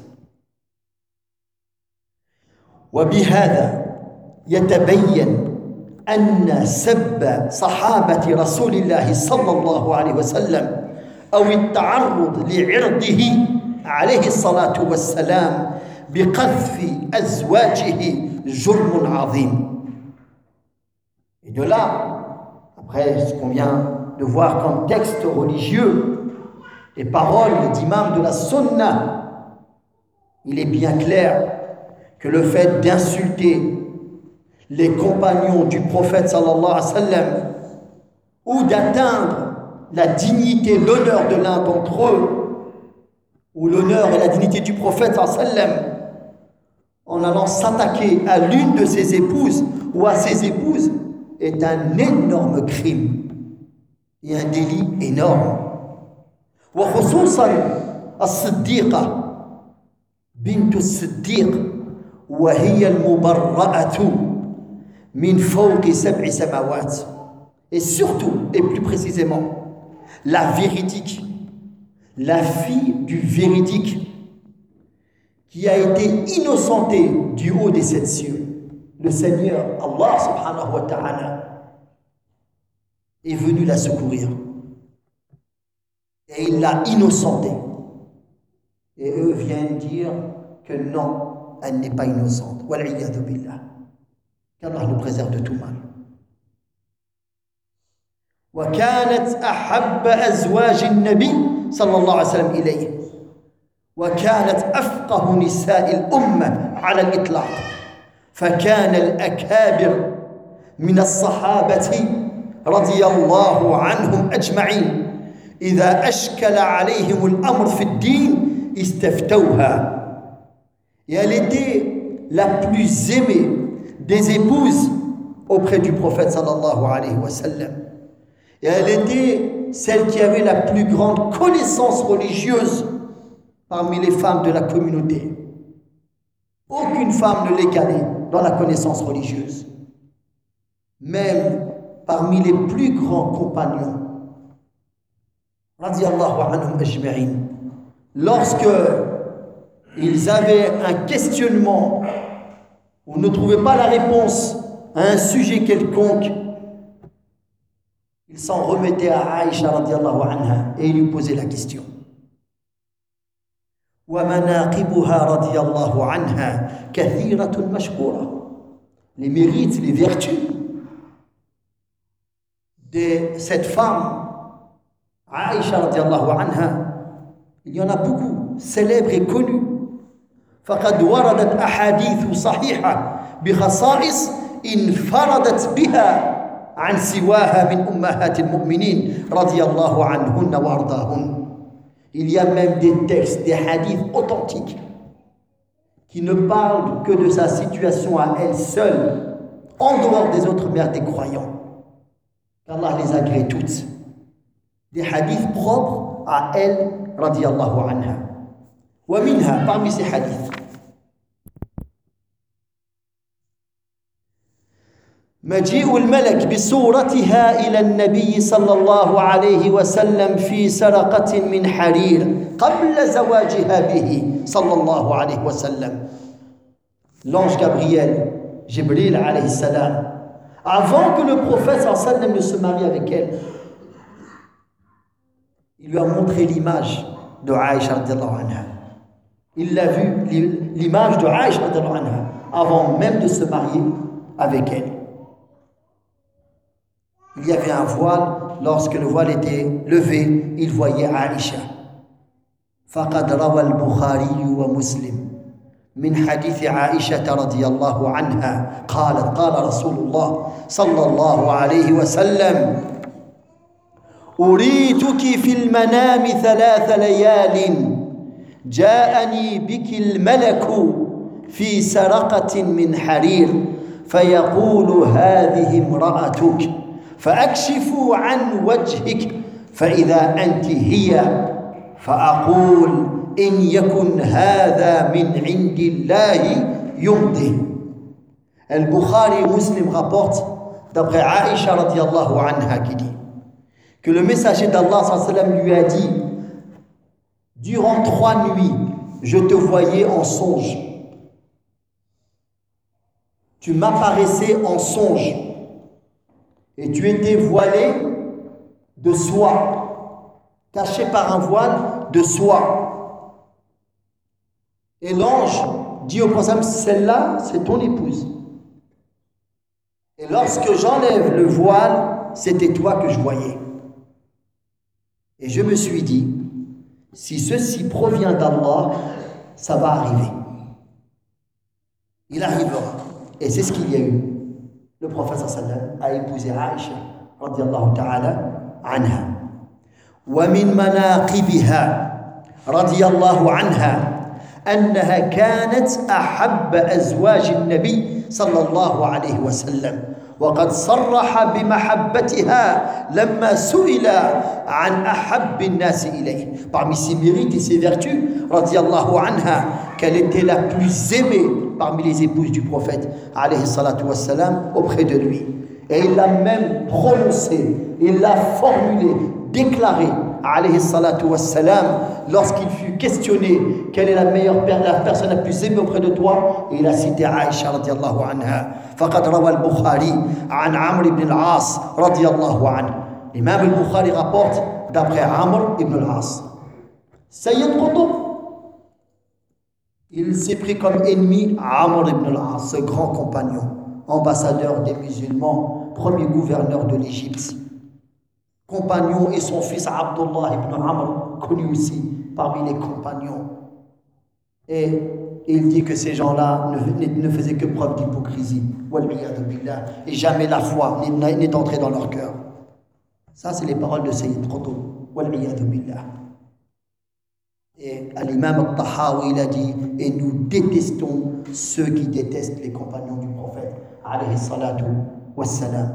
وبهذا يتبين أن سب صحابة رسول الله صلى الله عليه وسلم أو التعرض لعرضه عليه الصلاة والسلام بقذف أزواجه جرم عظيم. Et de là, après ce qu'on vient de voir comme texte religieux, les paroles d'imam de la sunna, il est bien clair que le fait d'insulter les compagnons du prophète sallallahu alayhi wa sallam ou d'atteindre la dignité, l'honneur de l'un d'entre eux, ou l'honneur et la dignité du prophète sallallahu alayhi wa sallam, en allant s'attaquer à l'une de ses épouses ou à ses épouses, est un énorme crime et un délit énorme. وخصوصا الصديقة بنت الصديق وهي المبرأة من فوق سبع سماوات. Et surtout, et plus précisément, la véridique, la fille du véridique, qui a été innocentée du haut des sept cieux. Le Seigneur, Allah subhanahu wa ta'ala, est venu la secourir. Et il l'a innocentée. Et eux viennent dire que non, elle n'est pas innocente. Wal'iyadu billah. Qu'Allah nous préserve de tout mal. وكانت أحب أزواج النبي صلى الله عليه وسلم إليه وكانت أفقه نساء الأمة على الإطلاق فكان الأكابر من الصحابة رضي الله عنهم أجمعين إذا أشكل عليهم الأمر في الدين استفتوها. Et elle était la plus aimée des épouses auprès du prophète sallallahu alayhi wa sallam. Et elle était celle qui avait la plus grande connaissance religieuse parmi les femmes de la communauté. Aucune femme ne l'égalait dans la connaissance religieuse. Même parmi les plus grands compagnons, radiyallahu anhum ajma'in, lorsque ils avaient un questionnement ou ne trouvaient pas la réponse à un sujet quelconque, ils s'en remettaient à Aïcha radiyallahu anha et ils lui posaient la question. وَمَنَاقِبُهَا رَضِيَ اللَّهُ عَنْهَا كَثِيرَةٌ مَشْكُورَةٌ. Les mérites, les vertus de cette femme, Aïcha radiyallahu anha, il y en a beaucoup, célèbres et connus. فَقَدْ وَرَدَتْ أَحَادِيثُ صَحِيحَةٌ بِخَصَائِصٍ انفردت بها عن سواها من أمهات المؤمنين رضي الله عنهن وأرضاهن. Il y a même des textes, des hadiths authentiques qui ne parlent que de sa situation à elle seule, en dehors des autres mères des croyants. Qu'Allah les agrée toutes. Des hadiths propres à elle, radiyallahu anha. Wa minha, parmi ces hadiths, مجيء الملك بصورتها إلى النبي صلى الله عليه وسلم في سرقة من حرير قبل زواجها به صلى الله عليه وسلم. L'ange Gabriel, Jibril alayhi salam, avant que le prophète sallallahu alayhi wa sallam ne se marie avec elle, il lui a montré l'image de Aïcha radhiyallahu anha. Il l'a vu, l'image de Aïcha radhiyallahu anha, avant même de se marier avec elle. Il y avait un voile, lorsque le voile était levé, il voyait Aïcha. فقد روى البخاري ومسلم من حديث عائشة رضي الله عنها قالت قال رسول الله صلى الله عليه وسلم أريتك في المنام ثلاث ليال جاءني بك الملك في سرقة من حرير فيقول هذه امرأتك فأكشف عن وجهك فإذا أنت هي فأقول إن يكن هذا من عند الله يمضي. Al-Bukhari et Muslim rapportent d'après Aïcha radhiyallahu anha qui dit que le messager d'Allah sallallahu alayhi wa sallam lui a dit durant trois nuits je te voyais en songe, tu m'apparaissais en songe et tu étais voilé de soie, caché par un voile de soie. Et l'ange dit au prophète, celle-là, c'est ton épouse. Et lorsque j'enlève le voile, c'était toi que je voyais. Et je me suis dit, si ceci provient d'Allah, ça va arriver. Il arrivera. Et c'est ce qu'il y a eu. Le prophète sallallahu a épousé Aïcha radhiyallahu ta'ala anha. ومن مناقبها رضي الله عنها أنها كانت أحب أزواج النبي صلى الله عليه وسلم وقد صرح بمحبتها لما سئل عن أحب الناس إليه. Parmi ses mérites et ses vertus رضي الله عنها qu'elle était la plus aimée parmi les épouses du prophète alayhi salatu wassalam auprès de lui. Et il l'a même prononcé, il l'a formulé, déclaré alayhi salatu wassalam lorsqu'il fut questionné quelle est la meilleure la personne la plus aimée auprès de toi, et il a cité Aïcha radhiyallahu anha. فقد روى البخاري عن عمرو بن العاص رضي الله عنه. L'imam al-Bukhari rapporte d'après Amr ibn al-As. Sayyid Qutb, il s'est pris comme ennemi Amr ibn al-As, ce grand compagnon, ambassadeur des musulmans, premier gouverneur de l'Égypte, compagnon, et son fils Abdullah ibn Amr, connu aussi parmi les compagnons. Et il dit que ces gens-là ne, ne faisaient que preuve d'hypocrisie, et jamais la foi n'est entrée dans leur cœur. Ça, c'est les paroles de Sayyid Qutb. Et l'imam al-Tahawi, il a dit, et nous détestons ceux qui détestent les compagnons du prophète alayhi salatu wassalam.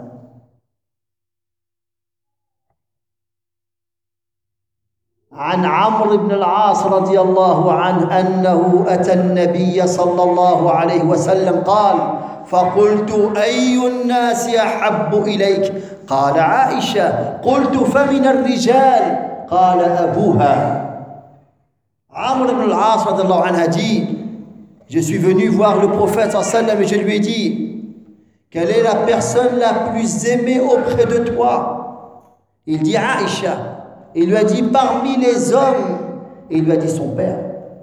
عن عمرو بن العاص رضي الله عنه أنه أتى النبي صلى الله عليه وسلم قال فقلت أي الناس أحب إليك قال عائشة قلت فمن الرجال قال أبوها. Amr ibn al-As radhiyallahu anhu dit, je suis venu voir le prophète sallallahu alayhi wa sallam et je lui ai dit, quelle est la personne la plus aimée auprès de toi? Il dit Aïcha. Il lui a dit parmi les hommes, et il lui a dit son père.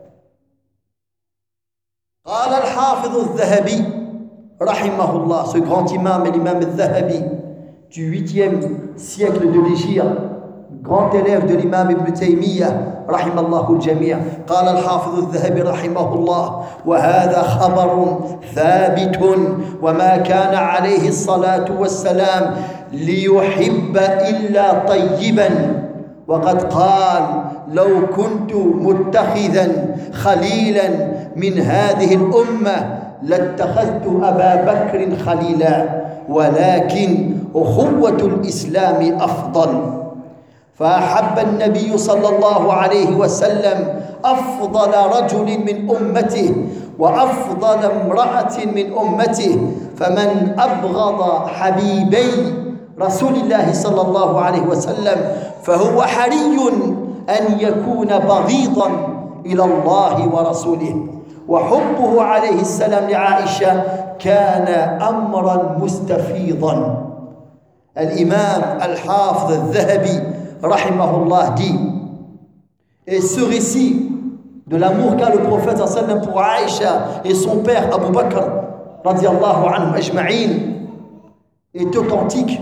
قال الحافظ الذهبي رحمه الله, ce grand imam et l'imam al-Dhahabi du huitième siècle de l'Hégire, grand élève de l'imam Ibn Taymiyyah رحمه الله الجميع. قال الحافظ الذهبي رحمه الله وهذا خبر ثابت وما كان عليه الصلاة والسلام ليحب إلا طيبا وقد قال لو كنت متخذا خليلا من هذه الأمة لاتخذت أبا بكر خليلا ولكن أخوة الإسلام أفضل. فأحب النبي صلى الله عليه وسلم أفضل رجل من أمته وأفضل امرأة من أمته فمن أبغض حبيبي رسول الله صلى الله عليه وسلم فهو حري أن يكون بغيضا إلى الله ورسوله وحبه عليه السلام لعائشة كان أمرا مستفيضا. L'imam Al-Hafidh Al-Dhahabi rahimahullah dit, et ce récit de l'amour qu'a le prophète sallam pour Aïcha et son père Abu Bakr radiyallahu anhum ajma'in est authentique.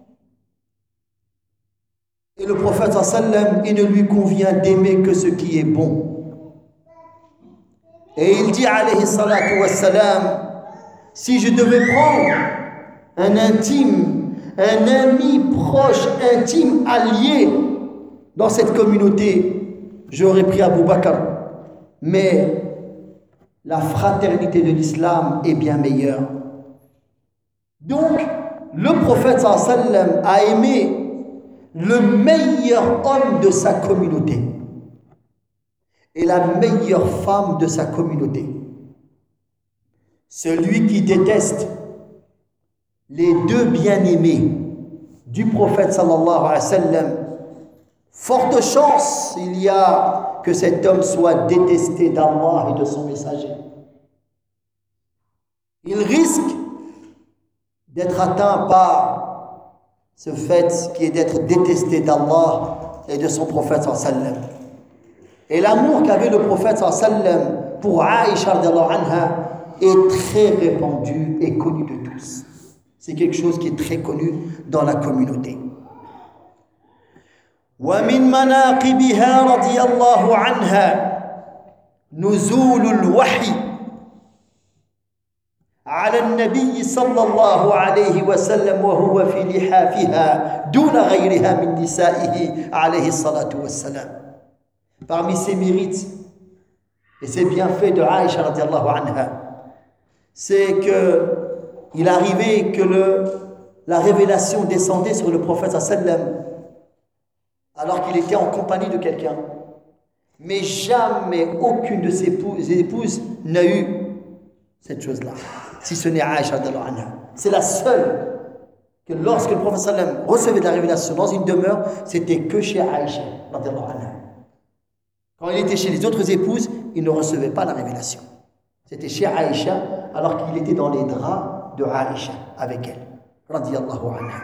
Et le prophète sallam, il ne lui convient d'aimer que ce qui est bon. Et il dit alayhi salatu wassalam, si je devais prendre un intime, un ami proche, intime, allié dans cette communauté, j'aurais pris Abu Bakr. Mais la fraternité de l'islam est bien meilleure. Donc, le prophète sallallahu alayhi wa sallam a aimé le meilleur homme de sa communauté et la meilleure femme de sa communauté. Celui qui déteste les deux bien-aimés du prophète sallallahu alayhi wa sallam, forte chance il y a que cet homme soit détesté d'Allah et de son messager. Il risque d'être atteint par ce fait qui est d'être détesté d'Allah et de son prophète sallallahu alayhi wa sallam. Et l'amour qu'avait le prophète sallallahu alayhi wa sallam pour Aïcha radhiyallahu anha est très répandu et connu de tous. C'est quelque chose qui est très connu dans la communauté. ومن مناقبها رضي الله عنها نزول الوحي على النبي صلى الله عليه وسلم وهو في لحافها دون غيرها من نسائه عليه الصلاة والسلام. Parmi ses mérites et ses bienfaits de Aïcha radiallahu anha, c'est que il arrivait que le, la révélation descendait sur le prophète sallam alors qu'il était en compagnie de quelqu'un. Mais jamais aucune de ses épouses, ses épouses n'a eu cette chose-là, si ce n'est Aïcha radiallahu anha. C'est la seule que lorsque le prophète sallam recevait de la révélation dans une demeure, c'était que chez Aïcha radiallahu anha. Quand il était chez les autres épouses, il ne recevait pas la révélation. C'était chez Aïcha alors qu'il était dans les draps de Aïcha avec elle radiyallahu anha.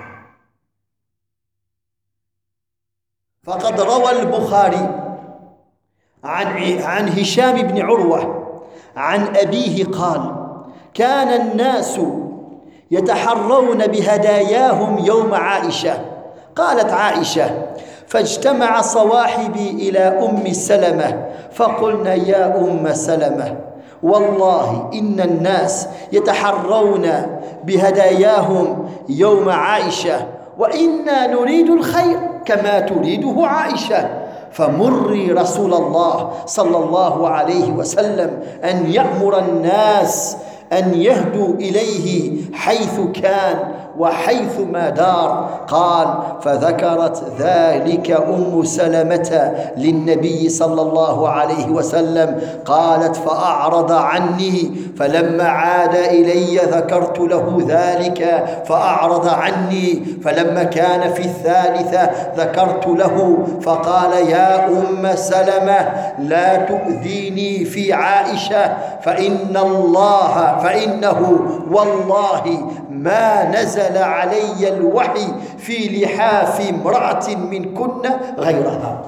فقد روى البخاري عن عن هشام بن عروة عن أبيه قال كان الناس يتحرون بهداياهم يوم عائشة. قالت عائشة فاجتمع صواحبي إلى أم سلمة فقلنا يا أم سلمة والله إن الناس يتحرون بهداياهم يوم عائشة وإنا نريد الخير كما تريده عائشة فمري رسول الله صلى الله عليه وسلم أن يأمر الناس أن يهدوا إليه حيث كان وحيث ما دار. قال فذكرت ذلك أم سلمة للنبي صلى الله عليه وسلم قالت فأعرض عني فلما عاد إلي ذكرت له ذلك فأعرض عني فلما كان في الثالثة ذكرت له فقال يا أم سلمة لا تؤذيني في عائشة فإن الله فإنه والله ما نزل علي الوحي في لحاف امرأة منكن غيرها.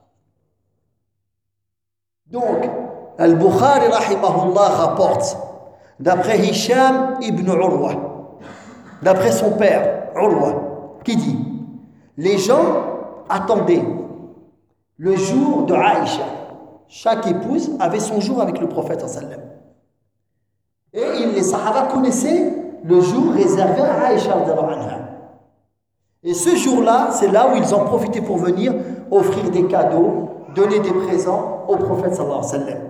Donc, Al-Bukhari rahimahullah rapporte, d'après Hisham ibn Urwa, d'après son père, Urwa, qui dit, les gens attendaient le jour de Aïcha. Chaque épouse avait son jour avec le prophète sallam. Et il, les Sahaba connaissaient le jour réservé à Aïcha radhiyallahu anha. Et ce jour-là, c'est là où ils ont profité pour venir offrir des cadeaux, donner des présents au prophète sallallahu alayhi wa sallam.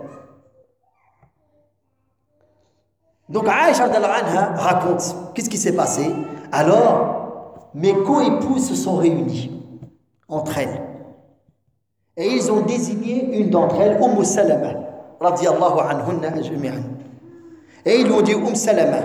Donc Aïcha radhiyallahu anha raconte qu'est-ce qui s'est passé. Alors, mes co-épouses se sont réunies entre elles. Et ils ont désigné une d'entre elles, Umm Salama, radiyallahu anhunna ajmi'an. Et ils lui ont dit, Umm Salama,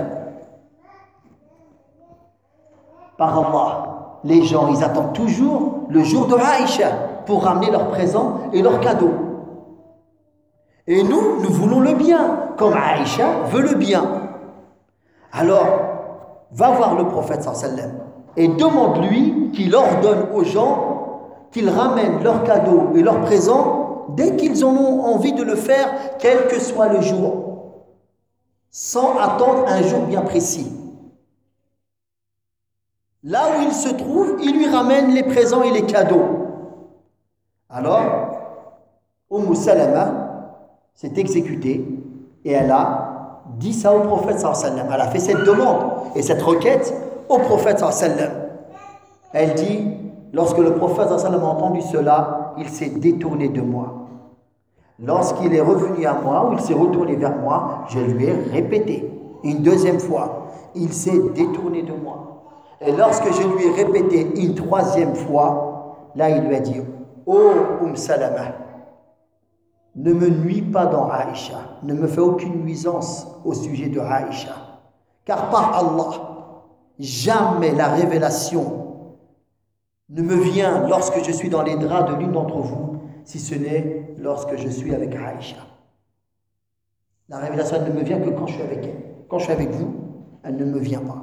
par Allah, les gens, ils attendent toujours le jour de Aïcha pour ramener leurs présents et leurs cadeaux. Et nous, nous voulons le bien, comme Aïcha veut le bien. Alors, va voir le prophète sallallahu alayhi wa sallam et demande-lui qu'il ordonne aux gens qu'ils ramènent leurs cadeaux et leurs présents dès qu'ils en ont envie de le faire, quel que soit le jour, sans attendre un jour bien précis. Là où il se trouve, il lui ramène les présents et les cadeaux. Alors, Umm Salama s'est exécutée et elle a dit ça au prophète sallallahu alayhi wa sallam. Elle a fait cette demande et cette requête au prophète sallallahu alayhi wa sallam. Elle dit, lorsque le prophète sallallahu alayhi wa sallam a entendu cela, il s'est détourné de moi. Lorsqu'il est revenu à moi, ou il s'est retourné vers moi, je lui ai répété une deuxième fois. Il s'est détourné de moi. Et lorsque je lui ai répété une troisième fois, là il lui a dit, oh Umm Salama, ne me nuis pas dans Aïcha, ne me fais aucune nuisance au sujet de Aïcha. Car par Allah, jamais la révélation ne me vient lorsque je suis dans les draps de l'une d'entre vous, si ce n'est lorsque je suis avec Aïcha. La révélation ne me vient que quand je suis avec elle. Quand je suis avec vous, elle ne me vient pas.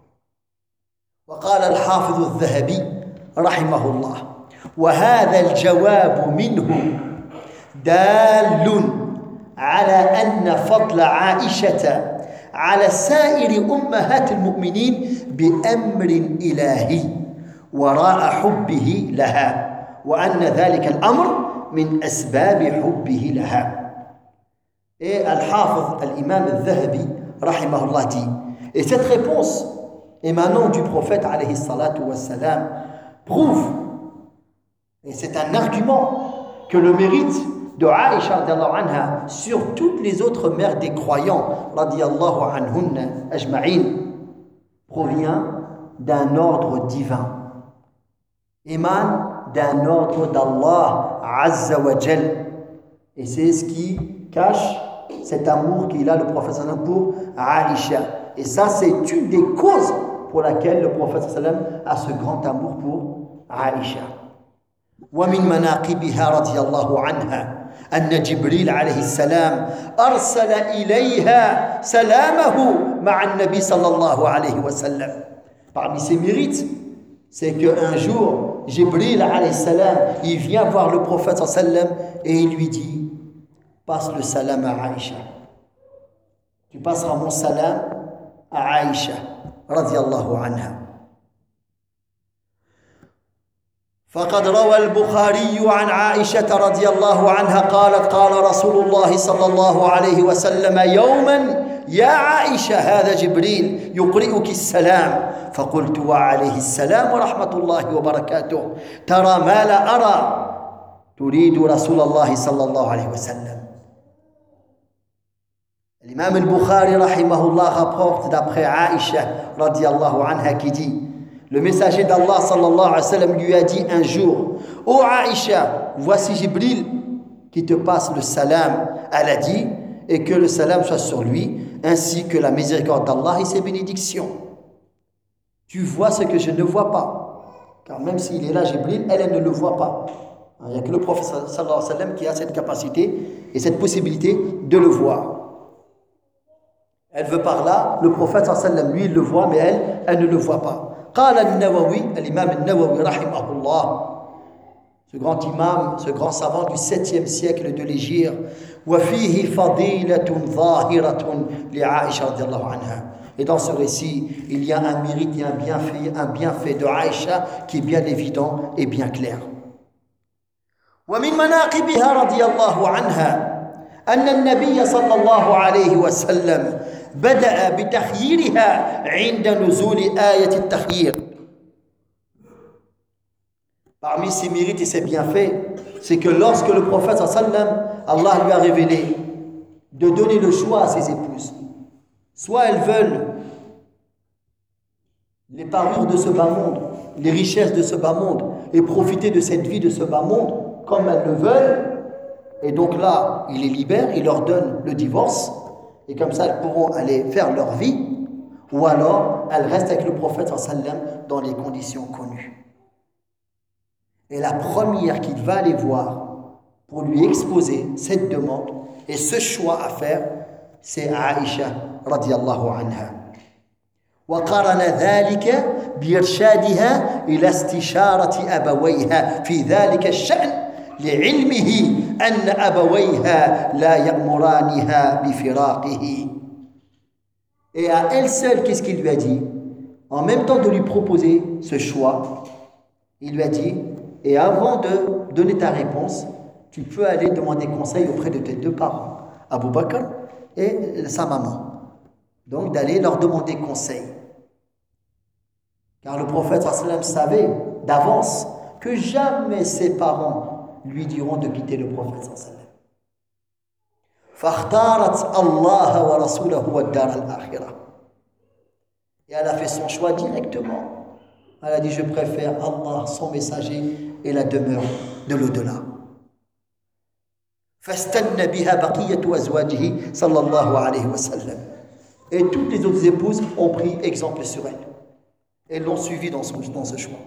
وقال الحافظ الذهبي رحمه الله وهذا الجواب منه دال على أن فضل عائشة على سائر أمهات المؤمنين بأمر إلهي وراء حبه لها وأن ذلك الأمر من أسباب حبه لها. Et Al-Hafiz, Al-Imam Al-Zahabi, rahimahullah, dit, et cette réponse émanant du prophète alayhi salatu wassalam prouve, et c'est un argument, que le mérite de Aïcha radiyallahu anha sur toutes les autres mères des croyants radiyallahu anhunna ajma'in provient d'un ordre divin, émane d'un ordre d'Allah azza wa jal, et c'est ce qui cache cet amour qu'il a le prophète sallam pour Aïcha. Et ça, c'est une des causes pour laquelle le prophète sallam a ce grand amour pour Aïcha. ومن مناقبها رضي الله عنها أن جبريل عليه السلام أرسل إليها سلامه مع النبي صلى الله عليه وسلم. Parmi ses mérites, c'est qu'un jour, Jibril alayhi salam, il vient voir le prophète sallam et il lui dit, passe le salam à Aïcha. Tu passeras mon salam à Aïcha radiyallahu anha. فقد روى البخاري عن عائشة رضي الله عنها قالت قال رسول الله صلى الله عليه وسلم يوما يا عائشة هذا جبريل يقرئك السلام فقلت وعليه السلام ورحمة الله وبركاته ترى ما لا أرى تريد رسول الله صلى الله عليه وسلم. L'imam al-Bukhari rahimahullah rapporte d'après Aïcha radiyallahu anha qui dit, le messager d'Allah sallallahu alayhi wa sallam lui a dit un jour, ô Aïcha, voici Jibril qui te passe le salam. Elle a dit, et que le salam soit sur lui, ainsi que la miséricorde d'Allah et ses bénédictions. Tu vois ce que je ne vois pas. Car même s'il est là, Jibril, elle, elle ne le voit pas. Il n'y a que le prophète sallallahu alayhi wa sallam qui a cette capacité et cette possibilité de le voir. Elle veut par là, le prophète sallallahu alayhi wa sallam, lui, il le voit, mais elle, elle ne le voit pas. قال النووي الإمام النووي رحمه الله, ce grand imam, ce grand savant du septième siècle de l'Hégire, وفيه فضيلة ظاهرة لعائشة رضي الله عنها. Et dans ce récit, il y a un mérite et un bienfait, un bienfait de Aïcha qui est bien évident et bien clair. ومن مناقبها رضي الله عنها أن النبي صلى الله عليه وسلم بدأ بتخييرها عند نزول آية التخيير. Parmi ses mérites et ses bienfaits, c'est que lorsque le prophète sallallahu alayhi wa sallam, Allah lui a révélé de donner le choix à ses épouses, soit elles veulent les parures de ce bas monde, les richesses de ce bas monde, et profiter de cette vie de ce bas monde comme elles le veulent, Et donc là, il les libère, il leur donne le divorce, et comme ça, elles pourront aller faire leur vie, ou alors elles restent avec le prophète sallam dans les conditions connues. Et la première qu'il va aller voir pour lui exposer cette demande et ce choix à faire, c'est Aïcha radiyallahu anha. وقارن ذلك بإرشادها إلى استشارة أبويها في ذلك الشأن لعلمه أن أبويها لا يأمرانها بفراقه. Et à elle seule, qu'est-ce qu'il lui a dit? En même temps de lui proposer ce choix, il lui a dit, et avant de donner ta réponse, tu peux aller demander conseil auprès de tes deux parents, Abu Bakr et sa maman. Donc d'aller leur demander conseil. Car le prophète sallam savait d'avance que jamais ses parents lui diront de quitter le prophète sallam. فاختارت الله ورسوله والدار الآخرة. Et elle a fait son choix directement. Elle a dit, je préfère Allah, son messager, et la demeure de l'au-delà. فاستنى بها بقية أزواجه صلى الله عليه وسلم. Et toutes les autres épouses ont pris exemple sur elle. Elles l'ont suivi dans ce, dans ce choix.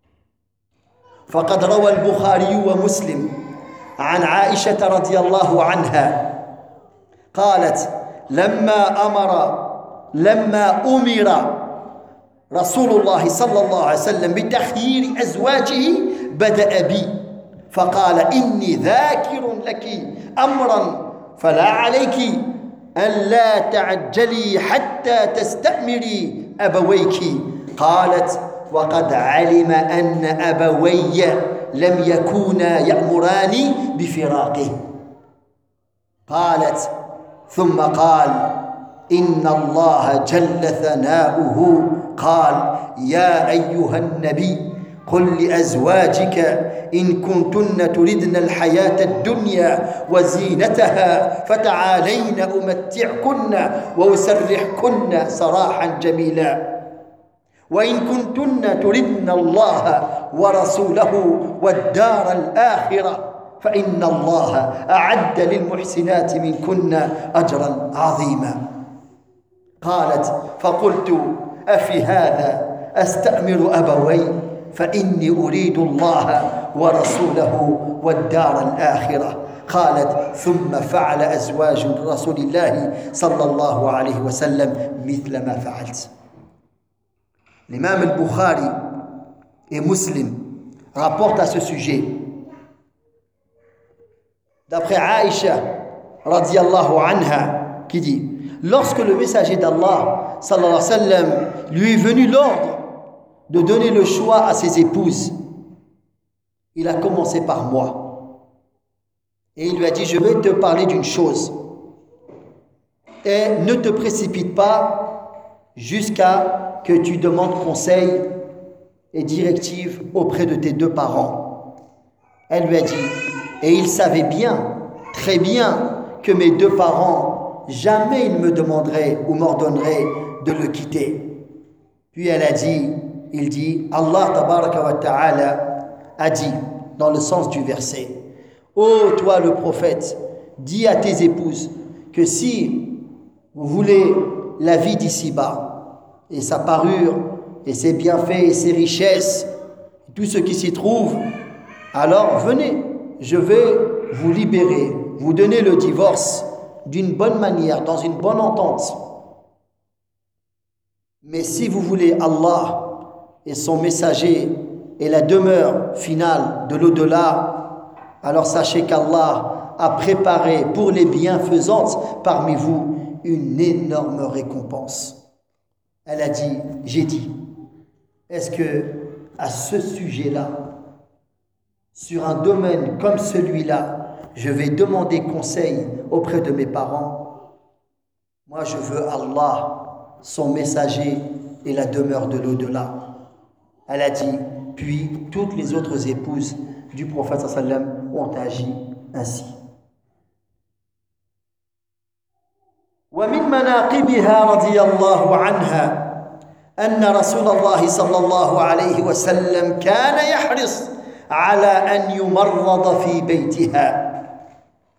فقد روى البخاري ومسلم عن عائشة رضي الله عنها قالت لما أمر لما أمر رسول الله صلى الله عليه وسلم بتخيير أزواجه بدأ بي فقال إني ذاكر لك أمرا فلا عليك أن لا تعجلي حتى تستأمري أبويك. قالت وقد علم أن أبوي لم يكونا يأمراني بفراقه. قالت ثم قال إن الله جل ثناؤه قال يا أيها النبي قل لأزواجك إن كنتن تردن الحياة الدنيا وزينتها فتعالين أمتعكن وأسرحكن سراحا جميلا وإن كنتن تردن الله ورسوله والدار الآخرة فإن الله أعد للمحسنات منكن أجرا عظيما. قالت فقلت أفي هذا أستأمر أبوي فإني أريد الله ورسوله والدار الآخرة. قالت ثم فعل أزواج رسول الله صلى الله عليه وسلم مثل ما فعلت. L'imam al-Bukhari et Muslim rapportent à ce sujet, d'après Aïcha radiyallahu anha, qui dit, lorsque le messager d'Allah sallallahu alayhi wa sallam lui est venu l'ordre de donner le choix à ses épouses, il a commencé par moi et il lui a dit, je vais te parler d'une chose et ne te précipite pas jusqu'à que tu demandes conseil et directive auprès de tes deux parents. Elle lui a dit, et il savait bien, très bien, que mes deux parents, jamais ils me demanderaient ou m'ordonneraient de le quitter. Puis elle a dit, il dit, Allah tabaraka wa ta'ala a dit, dans le sens du verset, ô toi le prophète, dis à tes épouses que si vous voulez la vie d'ici-bas, et sa parure, et ses bienfaits, et ses richesses, tout ce qui s'y trouve, alors venez, je vais vous libérer, vous donner le divorce d'une bonne manière, dans une bonne entente. Mais si vous voulez Allah et son messager et la demeure finale de l'au-delà, alors sachez qu'Allah a préparé pour les bienfaisantes parmi vous une énorme récompense. Elle a dit, j'ai dit, est-ce que à ce sujet-là, sur un domaine comme celui-là, je vais demander conseil auprès de mes parents? Moi, je veux Allah, son messager et la demeure de l'au-delà. Elle a dit, puis toutes les autres épouses du prophète sallam ont agi ainsi. ومن مناقبها رضي الله عنها أن رسول الله صلى الله عليه وسلم كان يحرص على أن يمرض في بيتها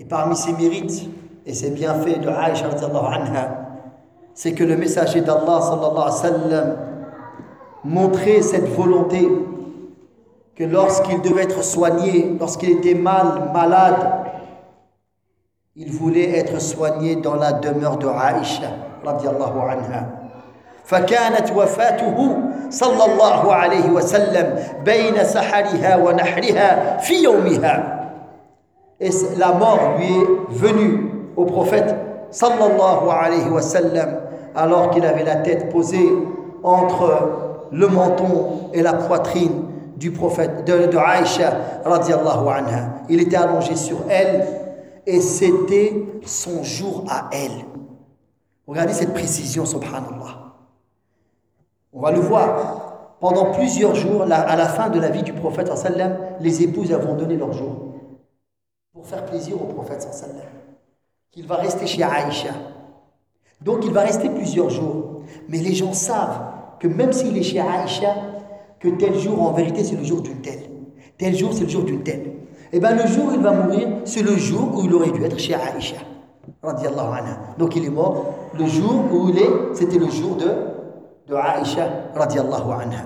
Et parmi ses mérites et ses bienfaits de Aïcha radiallahu anha, c'est que le messager d'Allah sallallahu alayhi wa sallam montrait cette volonté que lorsqu'il devait être soigné, lorsqu'il était mal, malade, il voulait être soigné dans la demeure de Aïcha radiallahu anha. فكانت وفاته صلى الله عليه وسلم بين سحرها ونحرها في يومها. Et la mort lui est venue au prophète sallallahu alayhi wa sallam alors qu'il avait la tête posée entre le menton et la poitrine du prophète de, de Aïcha radiallahu anha. Il était allongé sur elle et c'était son jour à elle. Regardez cette précision, subhanallah. On va le voir. Pendant plusieurs jours, à la fin de la vie du prophète sallallahu alayhi wa sallam, les épouses vont donner leur jour pour faire plaisir au prophète sallallahu alayhi wa sallam, qu'il va rester chez Aïcha. Donc il va rester plusieurs jours. Mais les gens savent que même s'il est chez Aïcha, que tel jour en vérité c'est le jour d'une telle. Tel jour c'est le jour d'une telle. Et bien le jour où il va mourir, c'est le jour où il aurait dû être chez Aïcha radiallahu anha. Donc il est mort le jour où il est, c'était le jour de, de Aïcha radiallahu anha.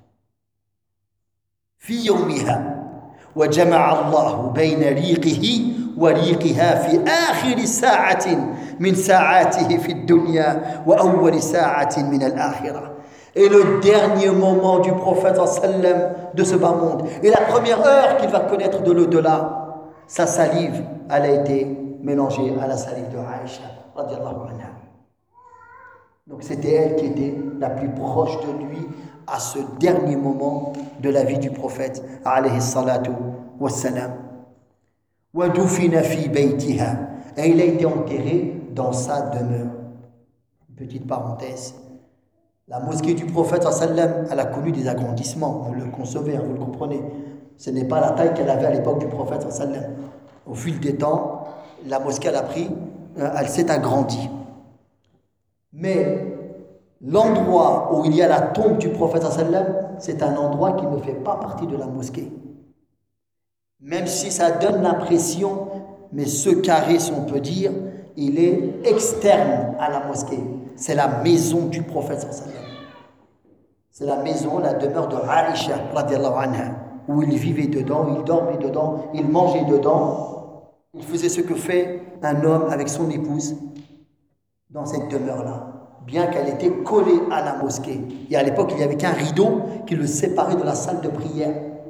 في يومها وجمع الله بين ريقه وريقها في آخر ساعة من ساعاته في الدنيا وأول ساعة من الآخرة. Et le dernier moment du prophète sallam de ce bas monde, et la première heure qu'il va connaître de l'au-delà, sa salive, elle a été mélangée à la salive de Aïcha radiallahu anha. Donc c'était elle qui était la plus proche de lui à ce dernier moment de la vie du prophète alayhi salatu wassalam. وَدُفِنَ فِي بَيْتِهَا. Et il a été enterré dans sa demeure. Une petite parenthèse. La mosquée du prophète sallam, elle a connu des agrandissements. Vous le concevez, vous le comprenez. Ce n'est pas la taille qu'elle avait à l'époque du prophète sallam. Au fil des temps, la mosquée elle a pris, elle s'est agrandie. Mais l'endroit où il y a la tombe du prophète sallam, c'est un endroit qui ne fait pas partie de la mosquée. Même si ça donne l'impression, mais ce carré, si on peut dire, il est externe à la mosquée. C'est la maison du prophète sallallahu alayhi wa sallam. C'est la maison, la demeure de Aïcha radiallahu anha, où il vivait dedans, il dormait dedans, il mangeait dedans. Il faisait ce que fait un homme avec son épouse dans cette demeure-là, bien qu'elle était collée à la mosquée. Et à l'époque, il n'y avait qu'un rideau qui le séparait de la salle de prière.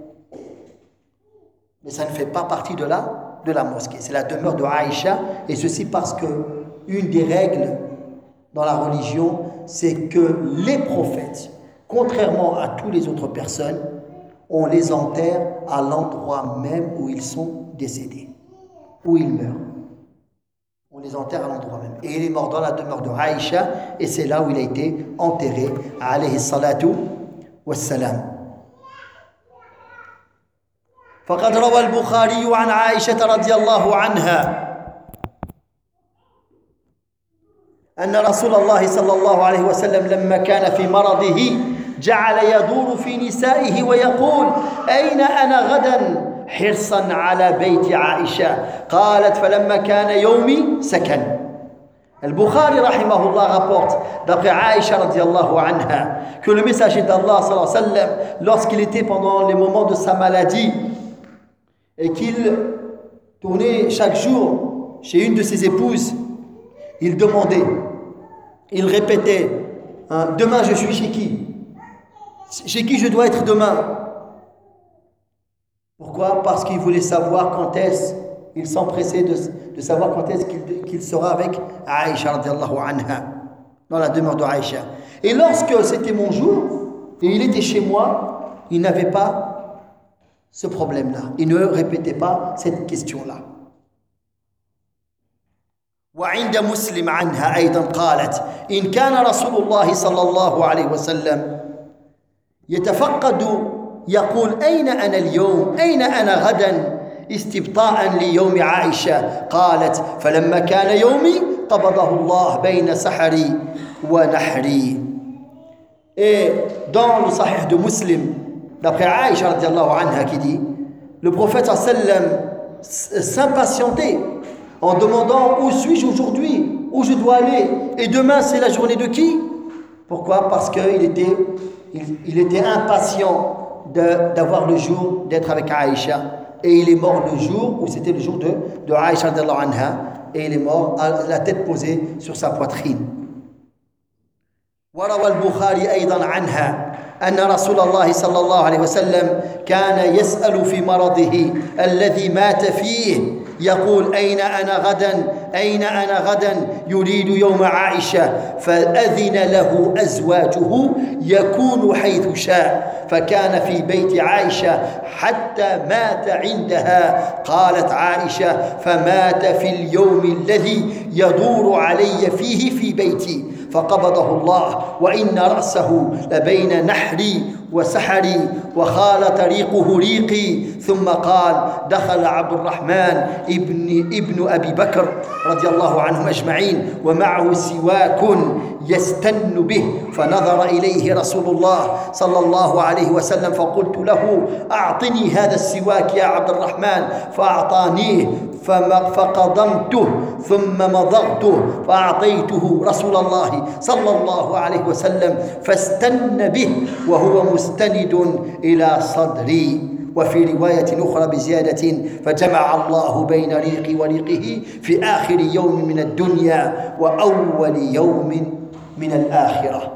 Mais ça ne fait pas partie de la, de la mosquée. C'est la demeure de Aïcha, et ceci parce que une des règles dans la religion, c'est que les prophètes, contrairement à toutes les autres personnes, on les enterre à l'endroit même où ils sont décédés, où ils meurent. On les enterre à l'endroit même. Et il est mort dans la demeure de Aïcha, et c'est là où il a été enterré, alayhi salatu wassalam. فقد روى البخاري عن عائشة رضي الله عنها أن رسول الله صلى الله عليه وسلم لما كان في مرضه جعل يدور في نسائه ويقول أين أنا غدا حرصا على بيت عائشة قالت فلما كان يومي سكن. Al-Bukhari rahimahullah rapporte d'après Aïcha radiallahu anha que le messager d'Allah sallallahu alayhi wa sallam, lorsqu'il était pendant les moments de sa maladie et qu'il tournait chaque jour chez une de ses épouses, il demandait, il répétait, hein, demain je suis chez qui? Chez qui je dois être demain? Pourquoi? Parce qu'il voulait savoir quand est-ce, il s'empressait de, de savoir quand est-ce qu'il, qu'il sera avec Aïcha radiallahu anha, dans la demeure de Aïcha. Et lorsque c'était mon jour, et il était chez moi, il n'avait pas ce problème-là. Il ne répétait pas cette question-là. وعند مسلم عنها أيضا قالت إن كان رسول الله صلى الله عليه وسلم يتفقد يقول أين أنا اليوم أين أنا غدا استبطاء ليوم عائشة قالت فلما كان يومي قبضه الله بين سحري ونحري. Et dans le Sahih de Muslim, d'après Aïcha radiallahu anha qui dit, le prophète sallam s'impatientait en demandant où suis-je aujourd'hui, où je dois aller, et demain c'est la journée de qui? Pourquoi? Parce qu'il était, il, il était impatient de, d'avoir le jour d'être avec Aïcha, et il est mort le jour où c'était le jour de, de Aïcha radhiyallahu anha, et il est mort à la tête posée sur sa poitrine. وروى البخاري أيضا عنها أن رسول الله صلى الله عليه وسلم كان يسأل في مرضه الذي مات فيه يقول أين أنا غدا أين أنا غدا يريد يوم عائشة فأذن له أزواجه يكون حيث شاء فكان في بيت عائشة حتى مات عندها قالت عائشة فمات في اليوم الذي يدور علي فيه في بيتي فقبضه الله وإن رأسه لبين نحري وسحري وخال طريقه ريقي ثم قال دخل عبد الرحمن ابن, ابن أبي بكر رضي الله عنهم أجمعين ومعه سواك يستن به فنظر إليه رسول الله صلى الله عليه وسلم فقلت له أعطني هذا السواك يا عبد الرحمن فأعطانيه فقضمته ثم مضغته فأعطيته رسول الله صلى الله عليه وسلم فاستن به وهو مستند إلى صدري وفي رواية أخرى بزيادة فجمع الله بين ريقي وريقه في آخر يوم من الدنيا وأول يوم من الآخرة.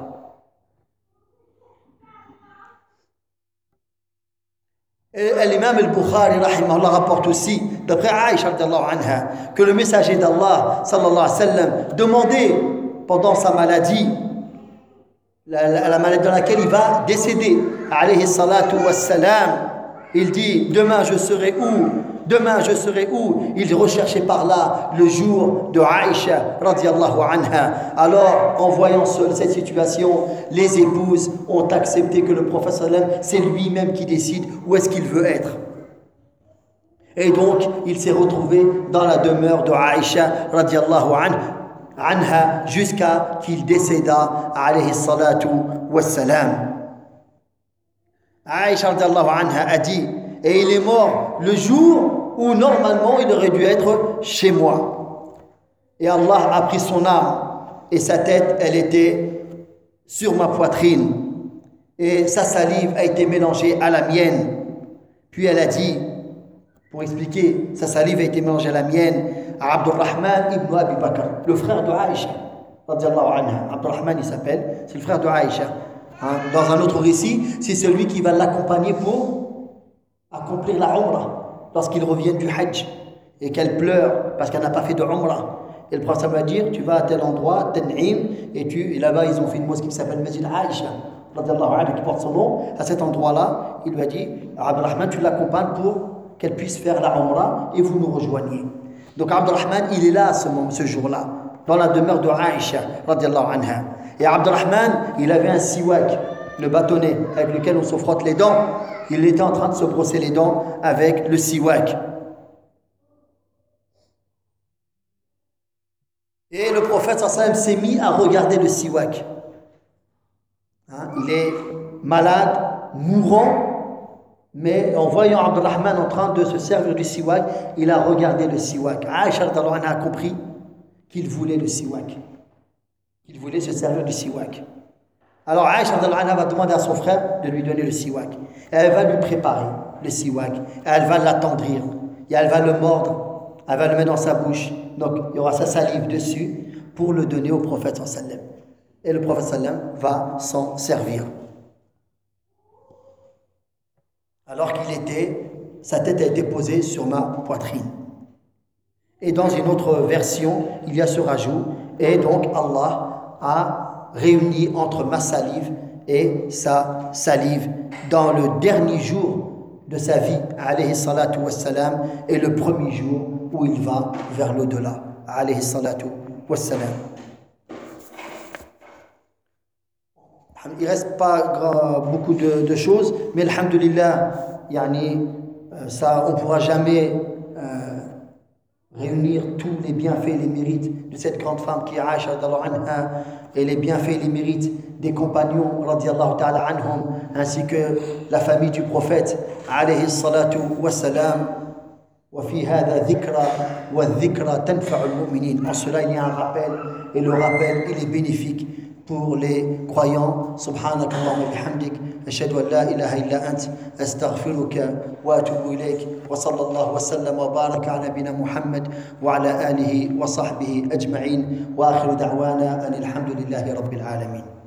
L'imam al-Bukhari rahimahullah rapporte aussi d'après Aïcha radhiyallahu anha que le messager d'Allah sallallahu alayhi wa sallam demandait pendant sa maladie, la, la, la maladie dans laquelle il va décéder, alayhi salatu wassalam, il dit demain je serai où? Demain je serai où? Il recherchait par là le jour de Aïcha radhiyallahu anha. Alors en voyant cette situation, les épouses ont accepté que le prophète sallam, c'est lui-même qui décide où est-ce qu'il veut être. Et donc il s'est retrouvé dans la demeure de Aïcha radhiyallahu anha jusqu'à qu'il décéda alayhi salatu wassalam. Aïcha radhiyallahu anha a dit, et il est mort le jour où normalement il aurait dû être chez moi. Et Allah a pris son âme et sa tête, elle était sur ma poitrine. Et sa salive a été mélangée à la mienne. Puis elle a dit, pour expliquer, sa salive a été mélangée à la mienne, à Abdurrahman ibn Abi Bakr, le frère de Aïcha, radhiyallahu anha. Abdurrahman il s'appelle, c'est le frère de Aïcha. Hein, dans un autre récit, c'est celui qui va l'accompagner pour accomplir la Umrah lorsqu'ils reviennent du Hajj et qu'elle pleure parce qu'elle n'a pas fait de Umrah. Et le prophète va dire, tu vas à tel endroit, Tan'im, et, tu, et là-bas ils ont fait une mosquée qui s'appelle Masjid Aïcha, qui porte son nom. À cet endroit-là, il lui a dit, Abdurrahman, tu l'accompagnes pour qu'elle puisse faire la Umrah et vous nous rejoignez. Donc Abdurrahman, il est là à ce, moment, ce jour-là, dans la demeure de Aïcha, radiallahu anha. Et Abdurrahman, il avait un siwak, le bâtonnet avec lequel on se frotte les dents. Il était en train de se brosser les dents avec le siwak. Et le prophète sallam s'est mis à regarder le siwak. Hein, il est malade, mourant, mais en voyant Abdurrahman en train de se servir du siwak, il a regardé le siwak. Aïcha a compris qu'il voulait le siwak. Il voulait se servir du siwak. Alors Aïcha va demander à son frère de lui donner le siwak. Et elle va lui préparer le siwak. Et elle va l'attendrir. Et elle va le mordre. Elle va le mettre dans sa bouche. Donc il y aura sa salive dessus pour le donner au prophète sallam. Et le prophète sallam va s'en servir. Alors qu'il était, sa tête a été posée sur ma poitrine. Et dans une autre version, il y a ce rajout. Et donc Allah a réuni entre ma salive et sa salive dans le dernier jour de sa vie, alayhi salatu wassalam, et le premier jour où il va vers l'au-delà, alayhi salatu wassalam. Il ne reste pas beaucoup de, de choses, mais alhamdulillah, yani, ça, on ne pourra jamais euh, réunir tous les bienfaits et les mérites de cette grande femme qui est Aïcha anha, et les bienfaits et les mérites des compagnons radiallahu ta'ala anhum, ainsi que la famille du prophète alayhi salatu wassalam. وفي هذا ذكرى والذكرى تنفع المؤمنين. En cela, il y a un rappel et le rappel, il est bénéfique pour les croyants. سبحانك اللهم وبحمدك أشهد أن لا إله إلا أنت أستغفرك وأتوب إليك وصلى الله وسلم وبارك على نبينا محمد وعلى آله وصحبه أجمعين وآخر دعوانا أن الحمد لله رب العالمين.